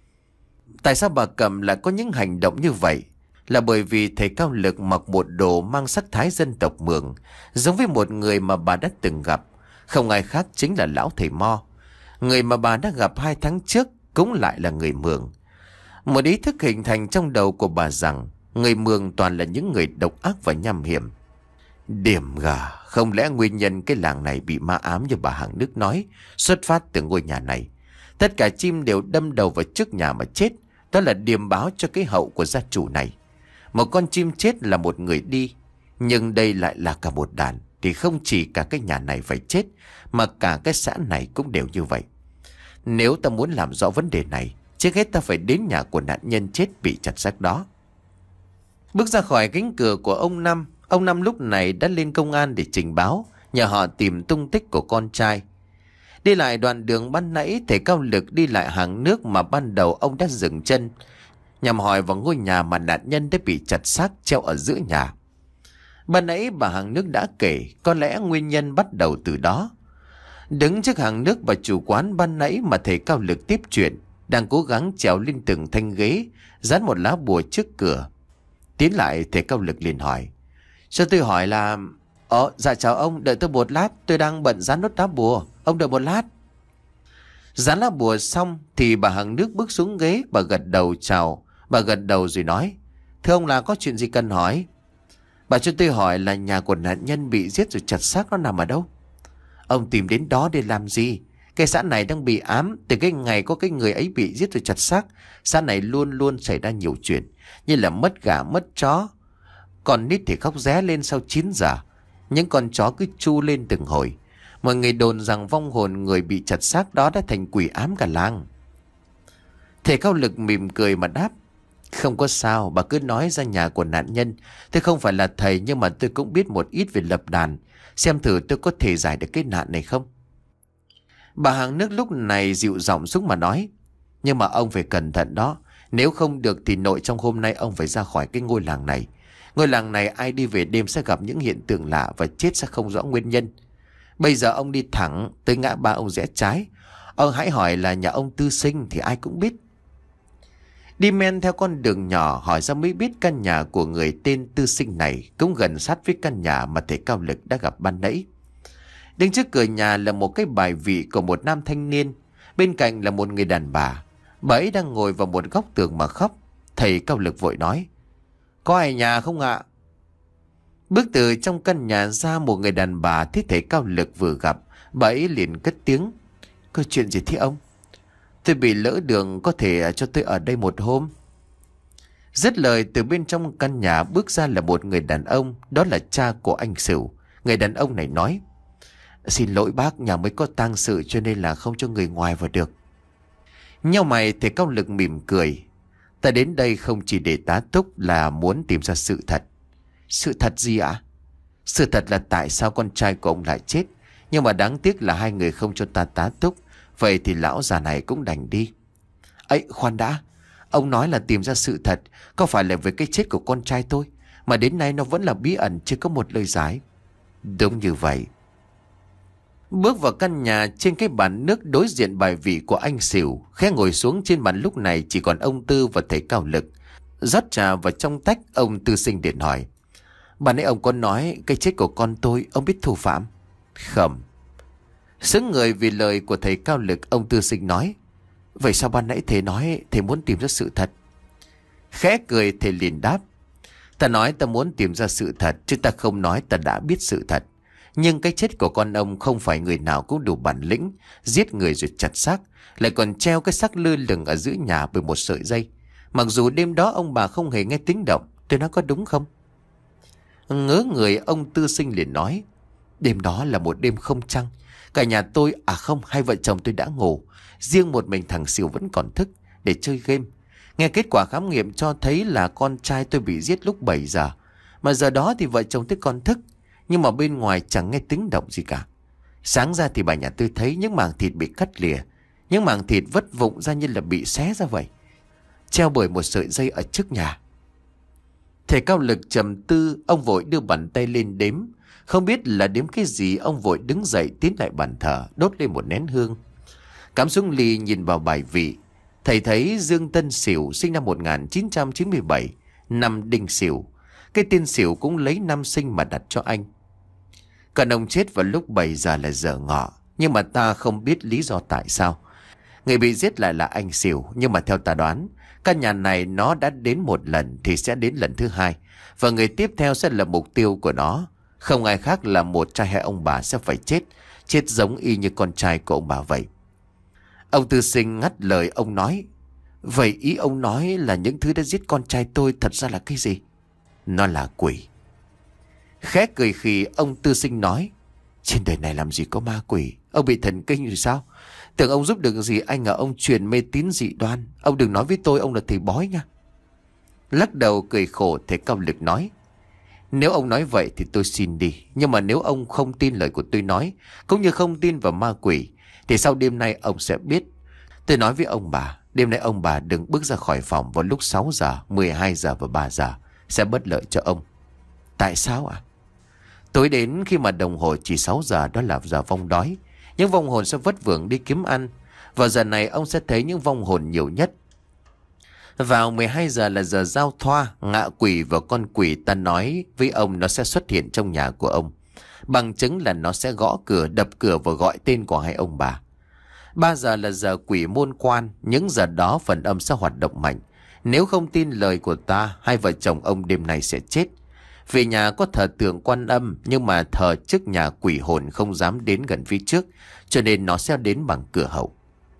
A: Tại sao bà Cẩm lại có những hành động như vậy? Là bởi vì thầy Cao Lực mặc một đồ mang sắc thái dân tộc Mường, giống với một người mà bà đã từng gặp. Không ai khác chính là lão thầy Mo. Người mà bà đã gặp hai tháng trước cũng lại là người Mường. Một ý thức hình thành trong đầu của bà rằng người Mường toàn là những người độc ác và nham hiểm. Điểm gà, không lẽ nguyên nhân cái làng này bị ma ám như bà Hằng Đức nói xuất phát từ ngôi nhà này? Tất cả chim đều đâm đầu vào trước nhà mà chết. Đó là điềm báo cho cái hậu của gia chủ này. Một con chim chết là một người đi, nhưng đây lại là cả một đàn. Thì không chỉ cả cái nhà này phải chết, mà cả cái xã này cũng đều như vậy. Nếu ta muốn làm rõ vấn đề này, trước hết ta phải đến nhà của nạn nhân chết bị chặt xác đó. Bước ra khỏi cánh cửa của ông Năm, ông Năm lúc này đã lên công an để trình báo, nhờ họ tìm tung tích của con trai. Đi lại đoạn đường ban nãy, thầy Cao Lực đi lại hàng nước mà ban đầu ông đã dừng chân, nhằm hỏi vào ngôi nhà mà nạn nhân đã bị chặt xác treo ở giữa nhà. Ban nãy bà hàng nước đã kể, có lẽ nguyên nhân bắt đầu từ đó. Đứng trước hàng nước bà chủ quán ban nãy mà thầy Cao Lực tiếp chuyện, đang cố gắng trèo lên từng thanh ghế, dán một lá bùa trước cửa. Tiến lại thầy Cao Lực liền hỏi. Cho tôi hỏi là... Ồ, dạ chào ông, đợi tôi một lát, tôi đang bận dán nốt lá bùa, ông đợi một lát. Dán lá bùa xong thì bà hàng nước bước xuống ghế, bà gật đầu chào, bà gật đầu rồi nói. Thưa ông, là có chuyện gì cần hỏi? Bà cho tôi hỏi là nhà của nạn nhân bị giết rồi chặt xác nó nằm ở đâu? Ông tìm đến đó để làm gì? Cái xã này đang bị ám. Từ cái ngày có cái người ấy bị giết rồi chặt xác, xã này luôn luôn xảy ra nhiều chuyện, như là mất gà mất chó. Còn nít thì khóc ré lên sau chín giờ. Những con chó cứ chu lên từng hồi. Mọi người đồn rằng vong hồn người bị chặt xác đó đã thành quỷ ám cả làng. Thầy Cao Lực mỉm cười mà đáp. Không có sao, bà cứ nói ra nhà của nạn nhân. Tôi không phải là thầy, nhưng mà tôi cũng biết một ít về lập đàn. Xem thử tôi có thể giải được cái nạn này không. Bà hàng nước lúc này dịu giọng xuống mà nói. Nhưng mà ông phải cẩn thận đó. Nếu không được thì nội trong hôm nay ông phải ra khỏi cái ngôi làng này. Ngôi làng này ai đi về đêm sẽ gặp những hiện tượng lạ và chết sẽ không rõ nguyên nhân. Bây giờ ông đi thẳng tới ngã ba, ông rẽ trái. Ông hãy hỏi là nhà ông Tư Sinh thì ai cũng biết. Đi men theo con đường nhỏ hỏi ra mới biết căn nhà của người tên Tư Sinh này cũng gần sát với căn nhà mà thầy Cao Lực đã gặp ban nãy. Đứng trước cửa nhà là một cái bài vị của một nam thanh niên. Bên cạnh là một người đàn bà. Bà ấy đang ngồi vào một góc tường mà khóc. Thầy Cao Lực vội nói. Có ai nhà không ạ? Bước từ trong căn nhà ra một người đàn bà thấy thầy Cao Lực vừa gặp. Bà ấy liền cất tiếng. Có chuyện gì thế ông? Tôi bị lỡ đường, có thể cho tôi ở đây một hôm? Dứt lời, từ bên trong căn nhà bước ra là một người đàn ông. Đó là cha của anh Sửu. Người đàn ông này nói. Xin lỗi bác, nhà mới có tang sự cho nên là không cho người ngoài vào được. Nhao mày thầy Cao Lực mỉm cười. Ta đến đây không chỉ để tá túc, là muốn tìm ra sự thật. Sự thật gì ạ? Sự thật là tại sao con trai của ông lại chết. Nhưng mà đáng tiếc là hai người không cho ta tá túc. Vậy thì lão già này cũng đành đi. Ấy khoan đã, ông nói là tìm ra sự thật, có phải là về cái chết của con trai tôi, mà đến nay nó vẫn là bí ẩn, chưa có một lời giải. Đúng như vậy. Bước vào căn nhà, trên cái bàn nước đối diện bài vị của anh Xỉu, khẽ ngồi xuống trên bàn lúc này chỉ còn ông Tư và thầy Cao Lực. Rót trà vào trong tách, ông Tư Sinh điện hỏi: Bà nãy ông có nói cái chết của con tôi, ông biết thủ phạm? Không. Sững người vì lời của thầy Cao Lực, ông Tư Sinh nói: Vậy sao ban nãy thầy nói thầy muốn tìm ra sự thật? Khẽ cười, thầy liền đáp: Ta nói ta muốn tìm ra sự thật, chứ ta không nói ta đã biết sự thật. Nhưng cái chết của con ông không phải người nào cũng đủ bản lĩnh giết người rồi chặt xác, lại còn treo cái xác lơ lửng ở giữa nhà bởi một sợi dây. Mặc dù đêm đó ông bà không hề nghe tiếng động. Tôi nói có đúng không? Ngớ người, ông Tư Sinh liền nói: Đêm đó là một đêm không trăng. Cả nhà tôi, à không, hai vợ chồng tôi đã ngủ. Riêng một mình thằng Xỉu vẫn còn thức để chơi game. Nghe kết quả khám nghiệm cho thấy là con trai tôi bị giết lúc bảy giờ. Mà giờ đó thì vợ chồng tôi còn thức, nhưng mà bên ngoài chẳng nghe tiếng động gì cả. Sáng ra thì bà nhà tôi thấy những mảng thịt bị cắt lìa, những mảng thịt vất vụng ra như là bị xé ra vậy, treo bởi một sợi dây ở trước nhà. Thầy Cao Lực trầm tư, ông vội đưa bàn tay lên đếm. Không biết là đếm cái gì, ông vội đứng dậy tiến lại bàn thờ, đốt lên một nén hương. Cắm xuống ly nhìn vào bài vị. Thầy thấy Dương Tân Sửu sinh năm một nghìn chín trăm chín mươi bảy, năm Đinh Sửu. Cái tên Sửu cũng lấy năm sinh mà đặt cho anh. Còn ông chết vào lúc bảy giờ là giờ ngọ, nhưng mà ta không biết lý do tại sao. Người bị giết lại là anh Sửu, nhưng mà theo ta đoán, căn nhà này nó đã đến một lần thì sẽ đến lần thứ hai, và người tiếp theo sẽ là mục tiêu của nó. Không ai khác là một trai hay ông bà sẽ phải chết, chết giống y như con trai của ông bà vậy. Ông Tư Sinh ngắt lời ông nói: Vậy ý ông nói là những thứ đã giết con trai tôi thật ra là cái gì? Nó là quỷ. Khẽ cười khì, ông Tư Sinh nói: Trên đời này làm gì có ma quỷ? Ông bị thần kinh rồi sao? Tưởng ông giúp được gì anh ở ông truyền mê tín dị đoan. Ông đừng nói với tôi ông là thầy bói nha. Lắc đầu cười khổ, thầy Cao Lực nói: Nếu ông nói vậy thì tôi xin đi. Nhưng mà nếu ông không tin lời của tôi nói, cũng như không tin vào ma quỷ, thì sau đêm nay ông sẽ biết. Tôi nói với ông bà, đêm nay ông bà đừng bước ra khỏi phòng vào lúc sáu giờ, mười hai giờ và ba giờ. Sẽ bất lợi cho ông. Tại sao ạ? À? Tối đến khi mà đồng hồ chỉ sáu giờ, đó là giờ vong đói. Những vong hồn sẽ vất vưởng đi kiếm ăn. Vào giờ này ông sẽ thấy những vong hồn nhiều nhất. Vào mười hai giờ là giờ giao thoa. Ngạ quỷ và con quỷ ta nói với ông nó sẽ xuất hiện trong nhà của ông. Bằng chứng là nó sẽ gõ cửa, đập cửa và gọi tên của hai ông bà. Ba giờ là giờ quỷ môn quan. Những giờ đó phần âm sẽ hoạt động mạnh. Nếu không tin lời của ta, hai vợ chồng ông đêm nay sẽ chết. Về nhà có thờ tượng Quan Âm, nhưng mà thờ trước nhà quỷ hồn không dám đến gần phía trước, cho nên nó sẽ đến bằng cửa hậu.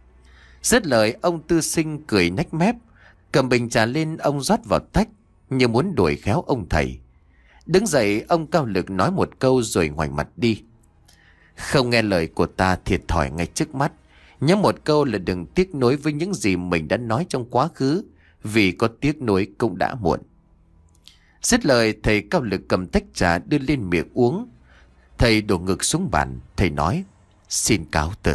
A: Dứt lời, ông Tư Sinh cười nách mép, cầm bình trà lên, ông rót vào tách như muốn đuổi khéo ông thầy. Đứng dậy, ông Cao Lực nói một câu rồi ngoảnh mặt đi. Không nghe lời của ta thiệt thòi ngay trước mắt. Nhớ một câu là đừng tiếc nuối với những gì mình đã nói trong quá khứ, vì có tiếc nuối cũng đã muộn. Dứt lời, thầy Cao Lực cầm tách trà đưa lên miệng uống. Thầy đổ ngực xuống bàn, thầy nói: Xin cáo từ.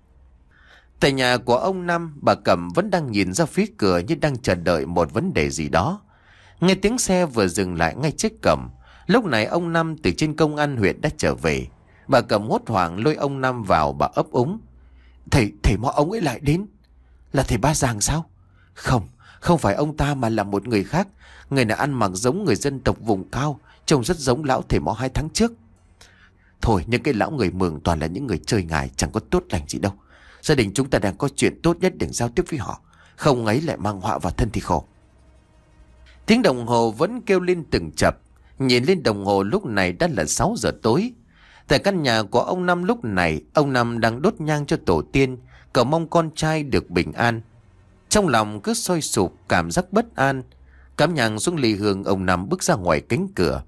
A: Tại nhà của ông Năm, bà Cẩm vẫn đang nhìn ra phía cửa như đang chờ đợi một vấn đề gì đó. Nghe tiếng xe vừa dừng lại ngay trước cổng. Lúc này ông Năm từ trên công an huyện đã trở về. Bà Cẩm hốt hoảng lôi ông Năm vào, bà ấp úng: Thầy, thầy mò ông ấy lại đến. Là thầy Ba Giàng sao? Không, không phải ông ta mà là một người khác. Người này ăn mặc giống người dân tộc vùng cao, trông rất giống lão thầy mò hai tháng trước. Thôi, những cái lão người Mường toàn là những người chơi ngài, chẳng có tốt lành gì đâu. Gia đình chúng ta đang có chuyện tốt nhất để giao tiếp với họ, không ấy lại mang họa vào thân thì khổ. Tiếng đồng hồ vẫn kêu lên từng chập. Nhìn lên đồng hồ lúc này đã là sáu giờ tối. Tại căn nhà của ông Năm lúc này, ông Năm đang đốt nhang cho tổ tiên, cầu mong con trai được bình an. Trong lòng cứ sôi sục cảm giác bất an. Cắm nhang xuống ly hương, ông Năm bước ra ngoài cánh cửa.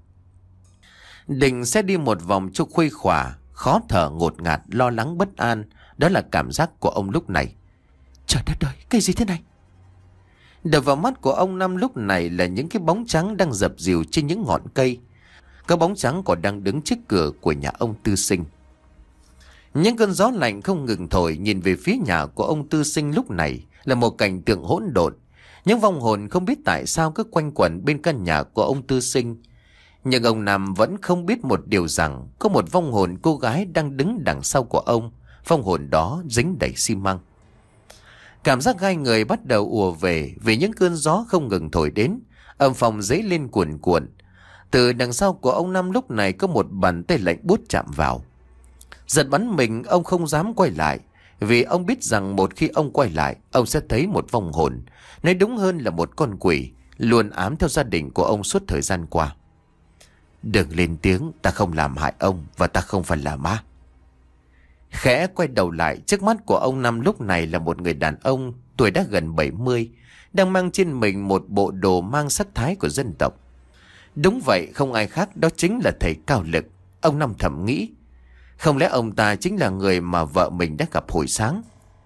A: Định sẽ đi một vòng cho khuây khỏa, khó thở ngột ngạt, lo lắng bất an. Đó là cảm giác của ông lúc này. Trời đất ơi, cái gì thế này? Đập vào mắt của ông Năm lúc này là những cái bóng trắng đang dập dìu trên những ngọn cây. Các bóng trắng còn đang đứng trước cửa của nhà ông Tư Sinh. Những cơn gió lạnh không ngừng thổi. Nhìn về phía nhà của ông Tư Sinh lúc này là một cảnh tượng hỗn độn. Những vong hồn không biết tại sao cứ quanh quẩn bên căn nhà của ông Tư Sinh. Nhưng ông Năm vẫn không biết một điều rằng có một vong hồn cô gái đang đứng đằng sau của ông. Vong hồn đó dính đầy xi măng. Cảm giác gai người bắt đầu ùa về vì những cơn gió không ngừng thổi đến. Âm phong dấy lên cuồn cuộn. Từ đằng sau của ông Năm lúc này có một bàn tay lạnh buốt chạm vào. Giật bắn mình, ông không dám quay lại. Vì ông biết rằng một khi ông quay lại, ông sẽ thấy một vong hồn, nói đúng hơn là một con quỷ, luôn ám theo gia đình của ông suốt thời gian qua. Đừng lên tiếng, ta không làm hại ông và ta không phải là ma. Khẽ quay đầu lại, trước mắt của ông Năm lúc này là một người đàn ông tuổi đã gần bảy mươi, đang mang trên mình một bộ đồ mang sắc thái của dân tộc. Đúng vậy, không ai khác, đó chính là thầy Cao Lực. Ông Năm thầm nghĩ, không lẽ ông ta chính là người mà vợ mình đã gặp hồi sáng?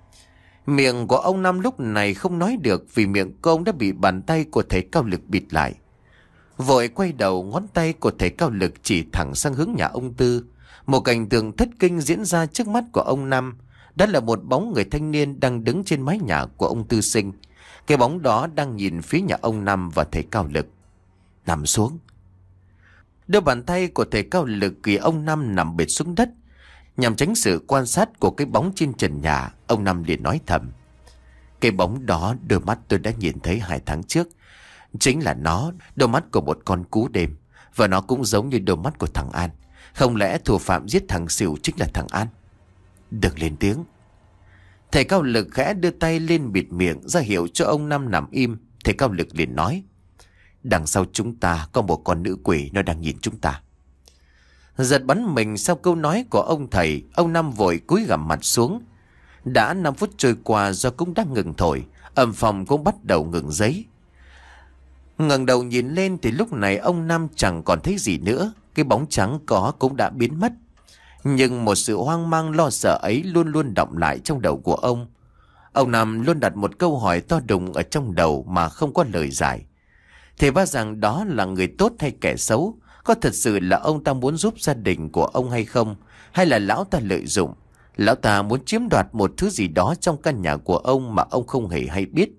A: Miệng của ông Năm lúc này không nói được vì miệng của ông đã bị bàn tay của thầy Cao Lực bịt lại. Vội quay đầu, ngón tay của thầy Cao Lực chỉ thẳng sang hướng nhà ông Tư. Một cảnh tượng thất kinh diễn ra trước mắt của ông Năm. Đó là một bóng người thanh niên đang đứng trên mái nhà của ông Tư Sinh. Cái bóng đó đang nhìn phía nhà ông Năm và thầy Cao Lực. Nằm xuống. Đôi bàn tay của thầy Cao Lực kỳ ông Năm nằm bệt xuống đất. Nhằm tránh sự quan sát của cái bóng trên trần nhà, ông Năm liền nói thầm. Cái bóng đó đôi mắt tôi đã nhìn thấy hai tháng trước. Chính là nó, đôi mắt của một con cú đêm. Và nó cũng giống như đôi mắt của thằng An. Không lẽ thủ phạm giết thằng Sửu chính là thằng An? Đừng lên tiếng. Thầy Cao Lực khẽ đưa tay lên bịt miệng ra hiệu cho ông Năm nằm im. Thầy Cao Lực liền nói, đằng sau chúng ta có một con nữ quỷ, nó đang nhìn chúng ta. Giật bắn mình sau câu nói của ông thầy, ông Năm vội cúi gằm mặt xuống. Đã năm phút trôi qua, gió cũng đã ngừng thổi, âm phong cũng bắt đầu ngừng giấy. Ngẩng đầu nhìn lên thì lúc này ông Năm chẳng còn thấy gì nữa. Cái bóng trắng có cũng đã biến mất. Nhưng một sự hoang mang lo sợ ấy luôn luôn đọng lại trong đầu của ông. Ông Năm luôn đặt một câu hỏi to đùng ở trong đầu mà không có lời giải. Thầy ba rằng đó là người tốt hay kẻ xấu? Có thật sự là ông ta muốn giúp gia đình của ông hay không? Hay là lão ta lợi dụng? Lão ta muốn chiếm đoạt một thứ gì đó trong căn nhà của ông mà ông không hề hay biết.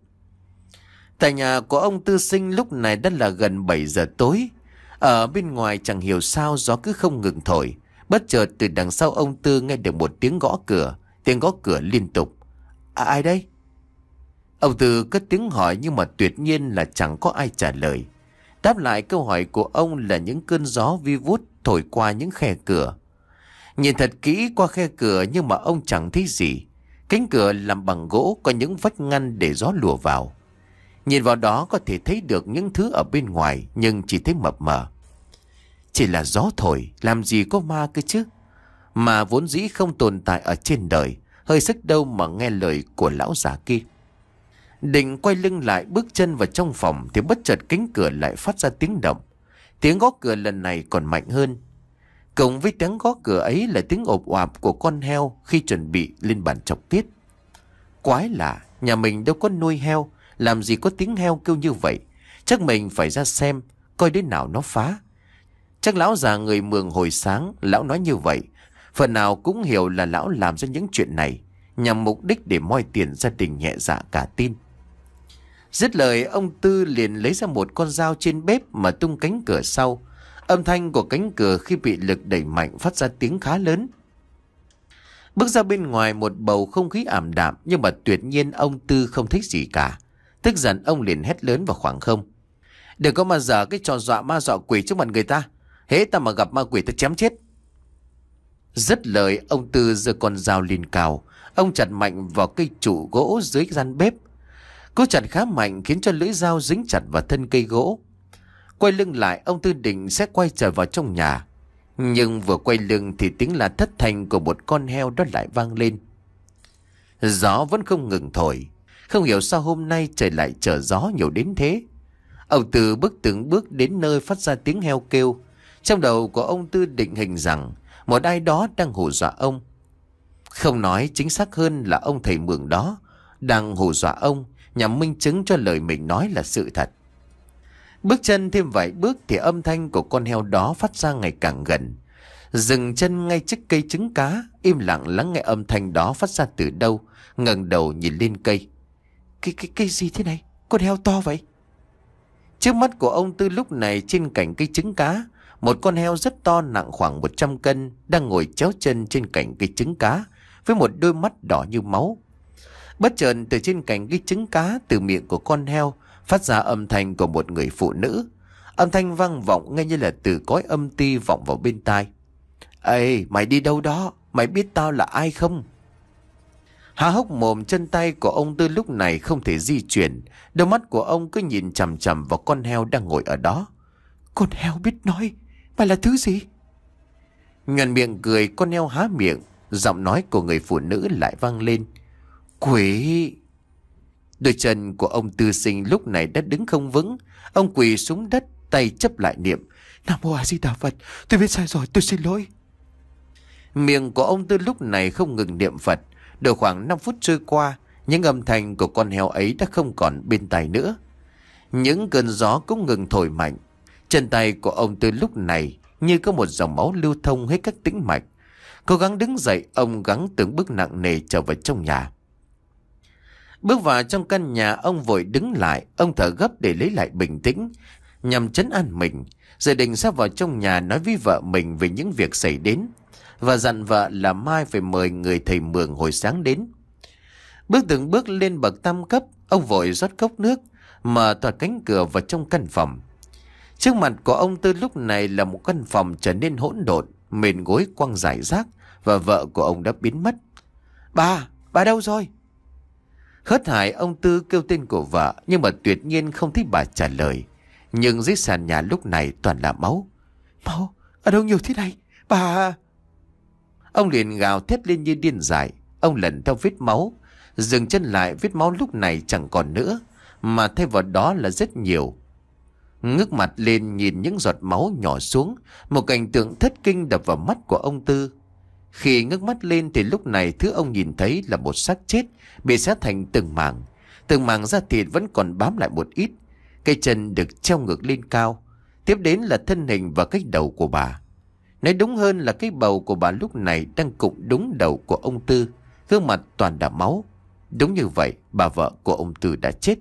A: Tại nhà của ông Tư Sinh lúc này đã là gần bảy giờ tối. Ở bên ngoài chẳng hiểu sao gió cứ không ngừng thổi. Bất chợt từ đằng sau ông Tư nghe được một tiếng gõ cửa. Tiếng gõ cửa liên tục. À, ai đây? Ông Tư cất tiếng hỏi nhưng mà tuyệt nhiên là chẳng có ai trả lời. Đáp lại câu hỏi của ông là những cơn gió vi vút thổi qua những khe cửa. Nhìn thật kỹ qua khe cửa nhưng mà ông chẳng thấy gì. Cánh cửa làm bằng gỗ, có những vách ngăn để gió lùa vào. Nhìn vào đó có thể thấy được những thứ ở bên ngoài nhưng chỉ thấy mập mờ. Chỉ là gió thổi, làm gì có ma cơ chứ? Mà vốn dĩ không tồn tại ở trên đời, hơi sức đâu mà nghe lời của lão già kia. Định quay lưng lại bước chân vào trong phòng thì bất chợt cánh cửa lại phát ra tiếng động. Tiếng gõ cửa lần này còn mạnh hơn. Cùng với tiếng gõ cửa ấy là tiếng ộp oạp của con heo khi chuẩn bị lên bàn chọc tiết. Quái lạ, nhà mình đâu có nuôi heo, làm gì có tiếng heo kêu như vậy. Chắc mình phải ra xem, coi đến nào nó phá. Chắc lão già người Mường hồi sáng, lão nói như vậy. Phần nào cũng hiểu là lão làm ra những chuyện này nhằm mục đích để moi tiền gia đình nhẹ dạ cả tin. Dứt lời, ông Tư liền lấy ra một con dao trên bếp mà tung cánh cửa sau. Âm thanh của cánh cửa khi bị lực đẩy mạnh phát ra tiếng khá lớn. Bước ra bên ngoài một bầu không khí ảm đạm, nhưng mà tuyệt nhiên ông Tư không thấy gì cả. Tức giận ông liền hét lớn vào khoảng không. Đừng có mà dở cái trò dọa ma dọa quỷ trước mặt người ta. Hễ ta mà gặp ma quỷ ta chém chết. Dứt lời, ông Tư giơ con dao lên cao. Ông chặt mạnh vào cây trụ gỗ dưới gian bếp. Cú chặt khá mạnh khiến cho lưỡi dao dính chặt vào thân cây gỗ. Quay lưng lại, ông Tư định sẽ quay trở vào trong nhà. Nhưng vừa quay lưng thì tiếng là thất thanh của một con heo đó lại vang lên. Gió vẫn không ngừng thổi. Không hiểu sao hôm nay trời lại trở gió nhiều đến thế. Ông Tư bước từng bước đến nơi phát ra tiếng heo kêu. Trong đầu của ông Tư định hình rằng một ai đó đang hù dọa ông. Không nói chính xác hơn là ông thầy Mường đó đang hù dọa ông nhằm minh chứng cho lời mình nói là sự thật. Bước chân thêm vài bước thì âm thanh của con heo đó phát ra ngày càng gần. Dừng chân ngay trước cây trứng cá, im lặng lắng nghe âm thanh đó phát ra từ đâu, ngẩng đầu nhìn lên cây. Cái, cái, cái gì thế này? Con heo to vậy? Trước mắt của ông Tư lúc này trên cành cây trứng cá, một con heo rất to nặng khoảng một trăm cân đang ngồi chéo chân trên cành cây trứng cá với một đôi mắt đỏ như máu. Bất chợt từ trên cành cây trứng cá, từ miệng của con heo phát ra âm thanh của một người phụ nữ. Âm thanh vang vọng nghe như là từ cõi âm ti vọng vào bên tai. Ê, mày đi đâu đó? Mày biết tao là ai không? Há hốc mồm, chân tay của ông Tư lúc này không thể di chuyển. Đôi mắt của ông cứ nhìn chằm chằm vào con heo đang ngồi ở đó. Con heo biết nói, mày là thứ gì? Nhuận miệng cười, con heo há miệng, giọng nói của người phụ nữ lại vang lên. Quỷ! Đôi chân của ông Tư Sinh lúc này đã đứng không vững. Ông quỳ xuống đất, tay chấp lại niệm. Nam Mô A Di Đà Phật, tôi biết sai rồi, tôi xin lỗi. Miệng của ông Tư lúc này không ngừng niệm Phật. Được khoảng năm phút trôi qua, những âm thanh của con heo ấy đã không còn bên tai nữa. Những cơn gió cũng ngừng thổi mạnh. Chân tay của ông Tư lúc này như có một dòng máu lưu thông hết các tĩnh mạch. Cố gắng đứng dậy, ông gắng từng bước nặng nề trở vào trong nhà. Bước vào trong căn nhà, ông vội đứng lại. Ông thở gấp để lấy lại bình tĩnh, nhằm trấn an mình. Rồi định sắp vào trong nhà nói với vợ mình về những việc xảy đến, và dặn vợ là mai phải mời người thầy Mường hồi sáng đến. Bước từng bước lên bậc tam cấp, ông vội rót cốc nước, mở toạc cánh cửa vào trong căn phòng. Trước mặt của ông Tư lúc này là một căn phòng trở nên hỗn độn, mền gối quăng rải rác, và vợ của ông đã biến mất. Bà, bà đâu rồi? Hớt hải ông Tư kêu tên của vợ, nhưng mà tuyệt nhiên không thấy bà trả lời. Nhưng dưới sàn nhà lúc này toàn là máu. Máu? Ở đâu nhiều thế này? Bà... Ông liền gào thét lên như điên dại. Ông lần theo vết máu, dừng chân lại, vết máu lúc này chẳng còn nữa, mà thay vào đó là rất nhiều. Ngước mặt lên nhìn những giọt máu nhỏ xuống, một cảnh tượng thất kinh đập vào mắt của ông Tư. Khi ngước mắt lên thì lúc này thứ ông nhìn thấy là một xác chết bị xé thành từng mảng. Từng mảng da thịt vẫn còn bám lại một ít. Cây chân được treo ngược lên cao. Tiếp đến là thân hình và cái đầu của bà. Nói đúng hơn là cái bầu của bà lúc này đang cụng đúng đầu của ông Tư, gương mặt toàn là máu. Đúng như vậy, bà vợ của ông Tư đã chết.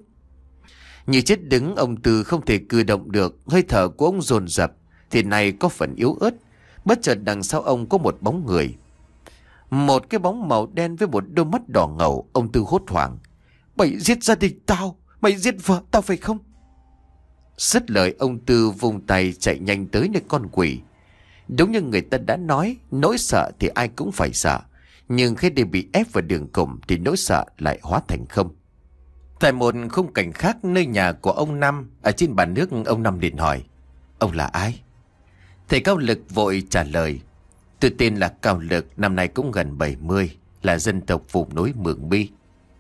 A: Như chết đứng, ông Tư không thể cử động được, hơi thở của ông dồn dập, thì này có phần yếu ớt. Bất chợt đằng sau ông có một bóng người. Một cái bóng màu đen với một đôi mắt đỏ ngầu. Ông Tư hốt hoảng. Mày giết gia đình tao, mày giết vợ tao phải không? Dứt lời, ông Tư vùng tay chạy nhanh tới nơi con quỷ. Đúng như người ta đã nói, nỗi sợ thì ai cũng phải sợ, nhưng khi để bị ép vào đường cùng thì nỗi sợ lại hóa thành không. Tại một khung cảnh khác, nơi nhà của ông Năm, ở trên bàn nước, ông Năm liền hỏi. Ông là ai? Thầy Cao Lực vội trả lời. Tôi tên là Cao Lực, năm nay cũng gần bảy mươi, là dân tộc vùng núi Mường Bi.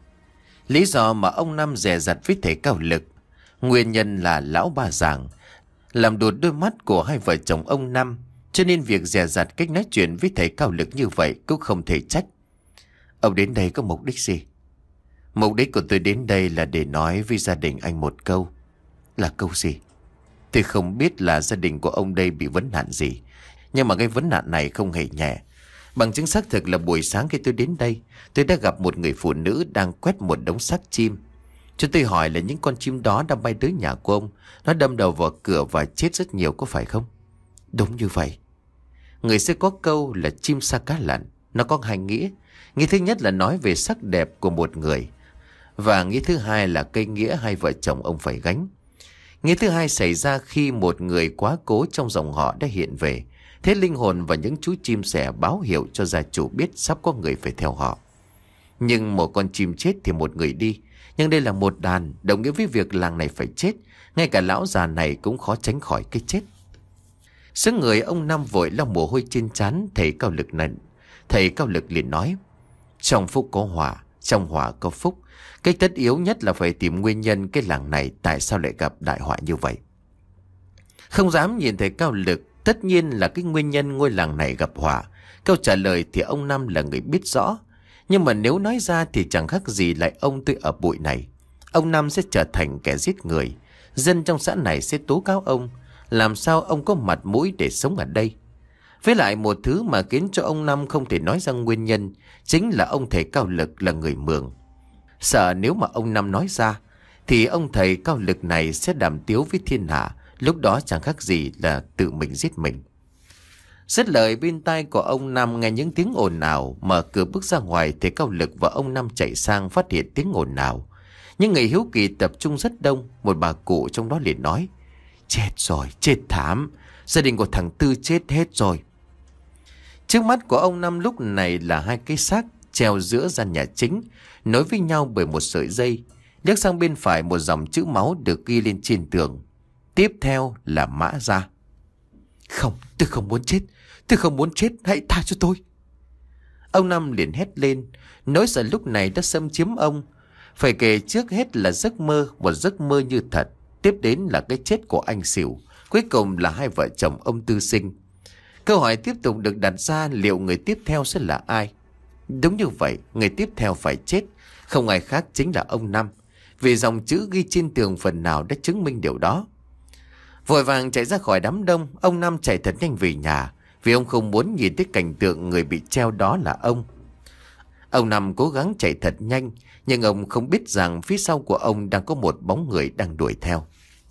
A: Lý do mà ông Năm dè dặt với thầy Cao Lực, nguyên nhân là lão bà giảng làm đột đôi mắt của hai vợ chồng ông Năm, cho nên việc dè dặt cách nói chuyện với thầy Cao Lực như vậy cũng không thể trách. Ông đến đây có mục đích gì? Mục đích của tôi đến đây là để nói với gia đình anh một câu. Là câu gì? Tôi không biết là gia đình của ông đây bị vấn nạn gì, nhưng mà cái vấn nạn này không hề nhẹ. Bằng chứng xác thực là buổi sáng khi tôi đến đây, tôi đã gặp một người phụ nữ đang quét một đống xác chim. Cho tôi hỏi là những con chim đó đang bay tới nhà của ông, nó đâm đầu vào cửa và chết rất nhiều, có phải không? Đúng như vậy. Người xưa có câu là chim sa cá lặn. Nó có hai nghĩa. Nghĩa thứ nhất là nói về sắc đẹp của một người, và nghĩa thứ hai là cây nghĩa hai vợ chồng ông phải gánh. Nghĩa thứ hai xảy ra khi một người quá cố trong dòng họ đã hiện về. Thế linh hồn và những chú chim sẻ báo hiệu cho gia chủ biết sắp có người phải theo họ. Nhưng một con chim chết thì một người đi. Nhưng đây là một đàn, đồng nghĩa với việc làng này phải chết. Ngay cả lão già này cũng khó tránh khỏi cái chết. Sững người, ông Năm vội lau mồ hôi trên trán. Thầy Cao Lực này, thầy Cao Lực liền nói. Trong phúc có hỏa, trong hỏa có phúc. Cái tất yếu nhất là phải tìm nguyên nhân cái làng này tại sao lại gặp đại họa như vậy. Không dám nhìn thầy Cao Lực, tất nhiên là cái nguyên nhân ngôi làng này gặp họa. Câu trả lời thì ông Năm là người biết rõ. Nhưng mà nếu nói ra thì chẳng khác gì lại ông tôi ở bụi này. Ông Năm sẽ trở thành kẻ giết người. Dân trong xã này sẽ tố cáo ông. Làm sao ông có mặt mũi để sống ở đây? Với lại một thứ mà khiến cho ông Năm không thể nói ra nguyên nhân chính là ông thầy Cao Lực là người Mường. Sợ nếu mà ông Năm nói ra thì ông thầy Cao Lực này sẽ đàm tiếu với thiên hạ, lúc đó chẳng khác gì là tự mình giết mình. Dứt lời, bên tai của ông Năm nghe những tiếng ồn ào, mở cửa bước ra ngoài thì Cao Lực và ông Năm chạy sang phát hiện tiếng ồn ào. Những người hiếu kỳ tập trung rất đông. Một bà cụ trong đó liền nói: chết rồi, chết thảm, gia đình của thằng Tư chết hết rồi. Trước mắt của ông Năm lúc này là hai cái xác treo giữa gian nhà chính, nối với nhau bởi một sợi dây. Liếc sang bên phải, một dòng chữ máu được ghi lên trên tường. Tiếp theo là Mã Gia. Không, tôi không muốn chết, tôi không muốn chết, hãy tha cho tôi. Ông Năm liền hét lên. Nỗi sợ lúc này đã xâm chiếm ông. Phải kể trước hết là giấc mơ, một giấc mơ như thật. Tiếp đến là cái chết của anh Xỉu. Cuối cùng là hai vợ chồng ông Tư Sinh. Câu hỏi tiếp tục được đặt ra, liệu người tiếp theo sẽ là ai? Đúng như vậy, người tiếp theo phải chết, không ai khác chính là ông Năm. Vì dòng chữ ghi trên tường phần nào đã chứng minh điều đó. Vội vàng chạy ra khỏi đám đông, ông Năm chạy thật nhanh về nhà, vì ông không muốn nhìn thấy cảnh tượng người bị treo đó là ông. Ông Năm cố gắng chạy thật nhanh, nhưng ông không biết rằng phía sau của ông đang có một bóng người đang đuổi theo.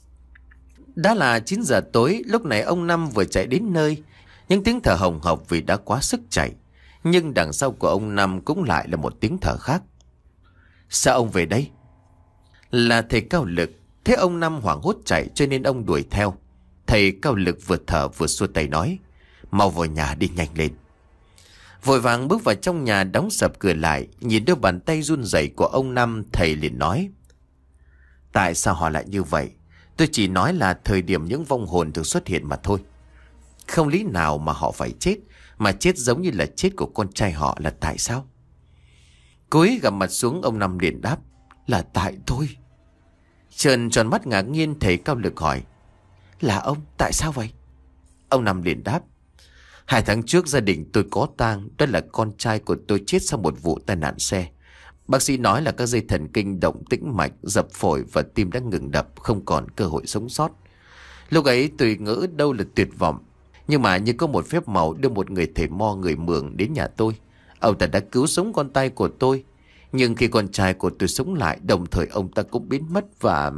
A: Đã là chín giờ tối, lúc này ông Năm vừa chạy đến nơi, những tiếng thở hồng hộc vì đã quá sức chạy. Nhưng đằng sau của ông Năm cũng lại là một tiếng thở khác. Sao ông về đây? Là thầy Cao Lực. Thế ông Năm hoảng hốt chạy cho nên ông đuổi theo. Thầy Cao Lực vừa thở vừa xua tay nói: mau vào nhà đi, nhanh lên. Vội vàng bước vào trong nhà, đóng sập cửa lại. Nhìn đôi bàn tay run rẩy của ông Năm, thầy liền nói: tại sao họ lại như vậy? Tôi chỉ nói là thời điểm những vong hồn thường xuất hiện mà thôi. Không lý nào mà họ phải chết, mà chết giống như là chết của con trai họ, là tại sao? Cúi gằm mặt xuống, ông Năm liền đáp: là tại tôi. Trợn tròn mắt ngạc nhiên, thầy Cao Lực hỏi: là ông, tại sao vậy? Ông Năm liền đáp: hai tháng trước gia đình tôi có tang, đó là con trai của tôi chết sau một vụ tai nạn xe. Bác sĩ nói là các dây thần kinh động tĩnh mạch, dập phổi và tim đã ngừng đập, không còn cơ hội sống sót. Lúc ấy tôi ngỡ đâu là tuyệt vọng, nhưng mà như có một phép màu đưa một người thầy mo người Mường đến nhà tôi. Ông ta đã cứu sống con tay của tôi. Nhưng khi con trai của tôi sống lại, đồng thời ông ta cũng biến mất và...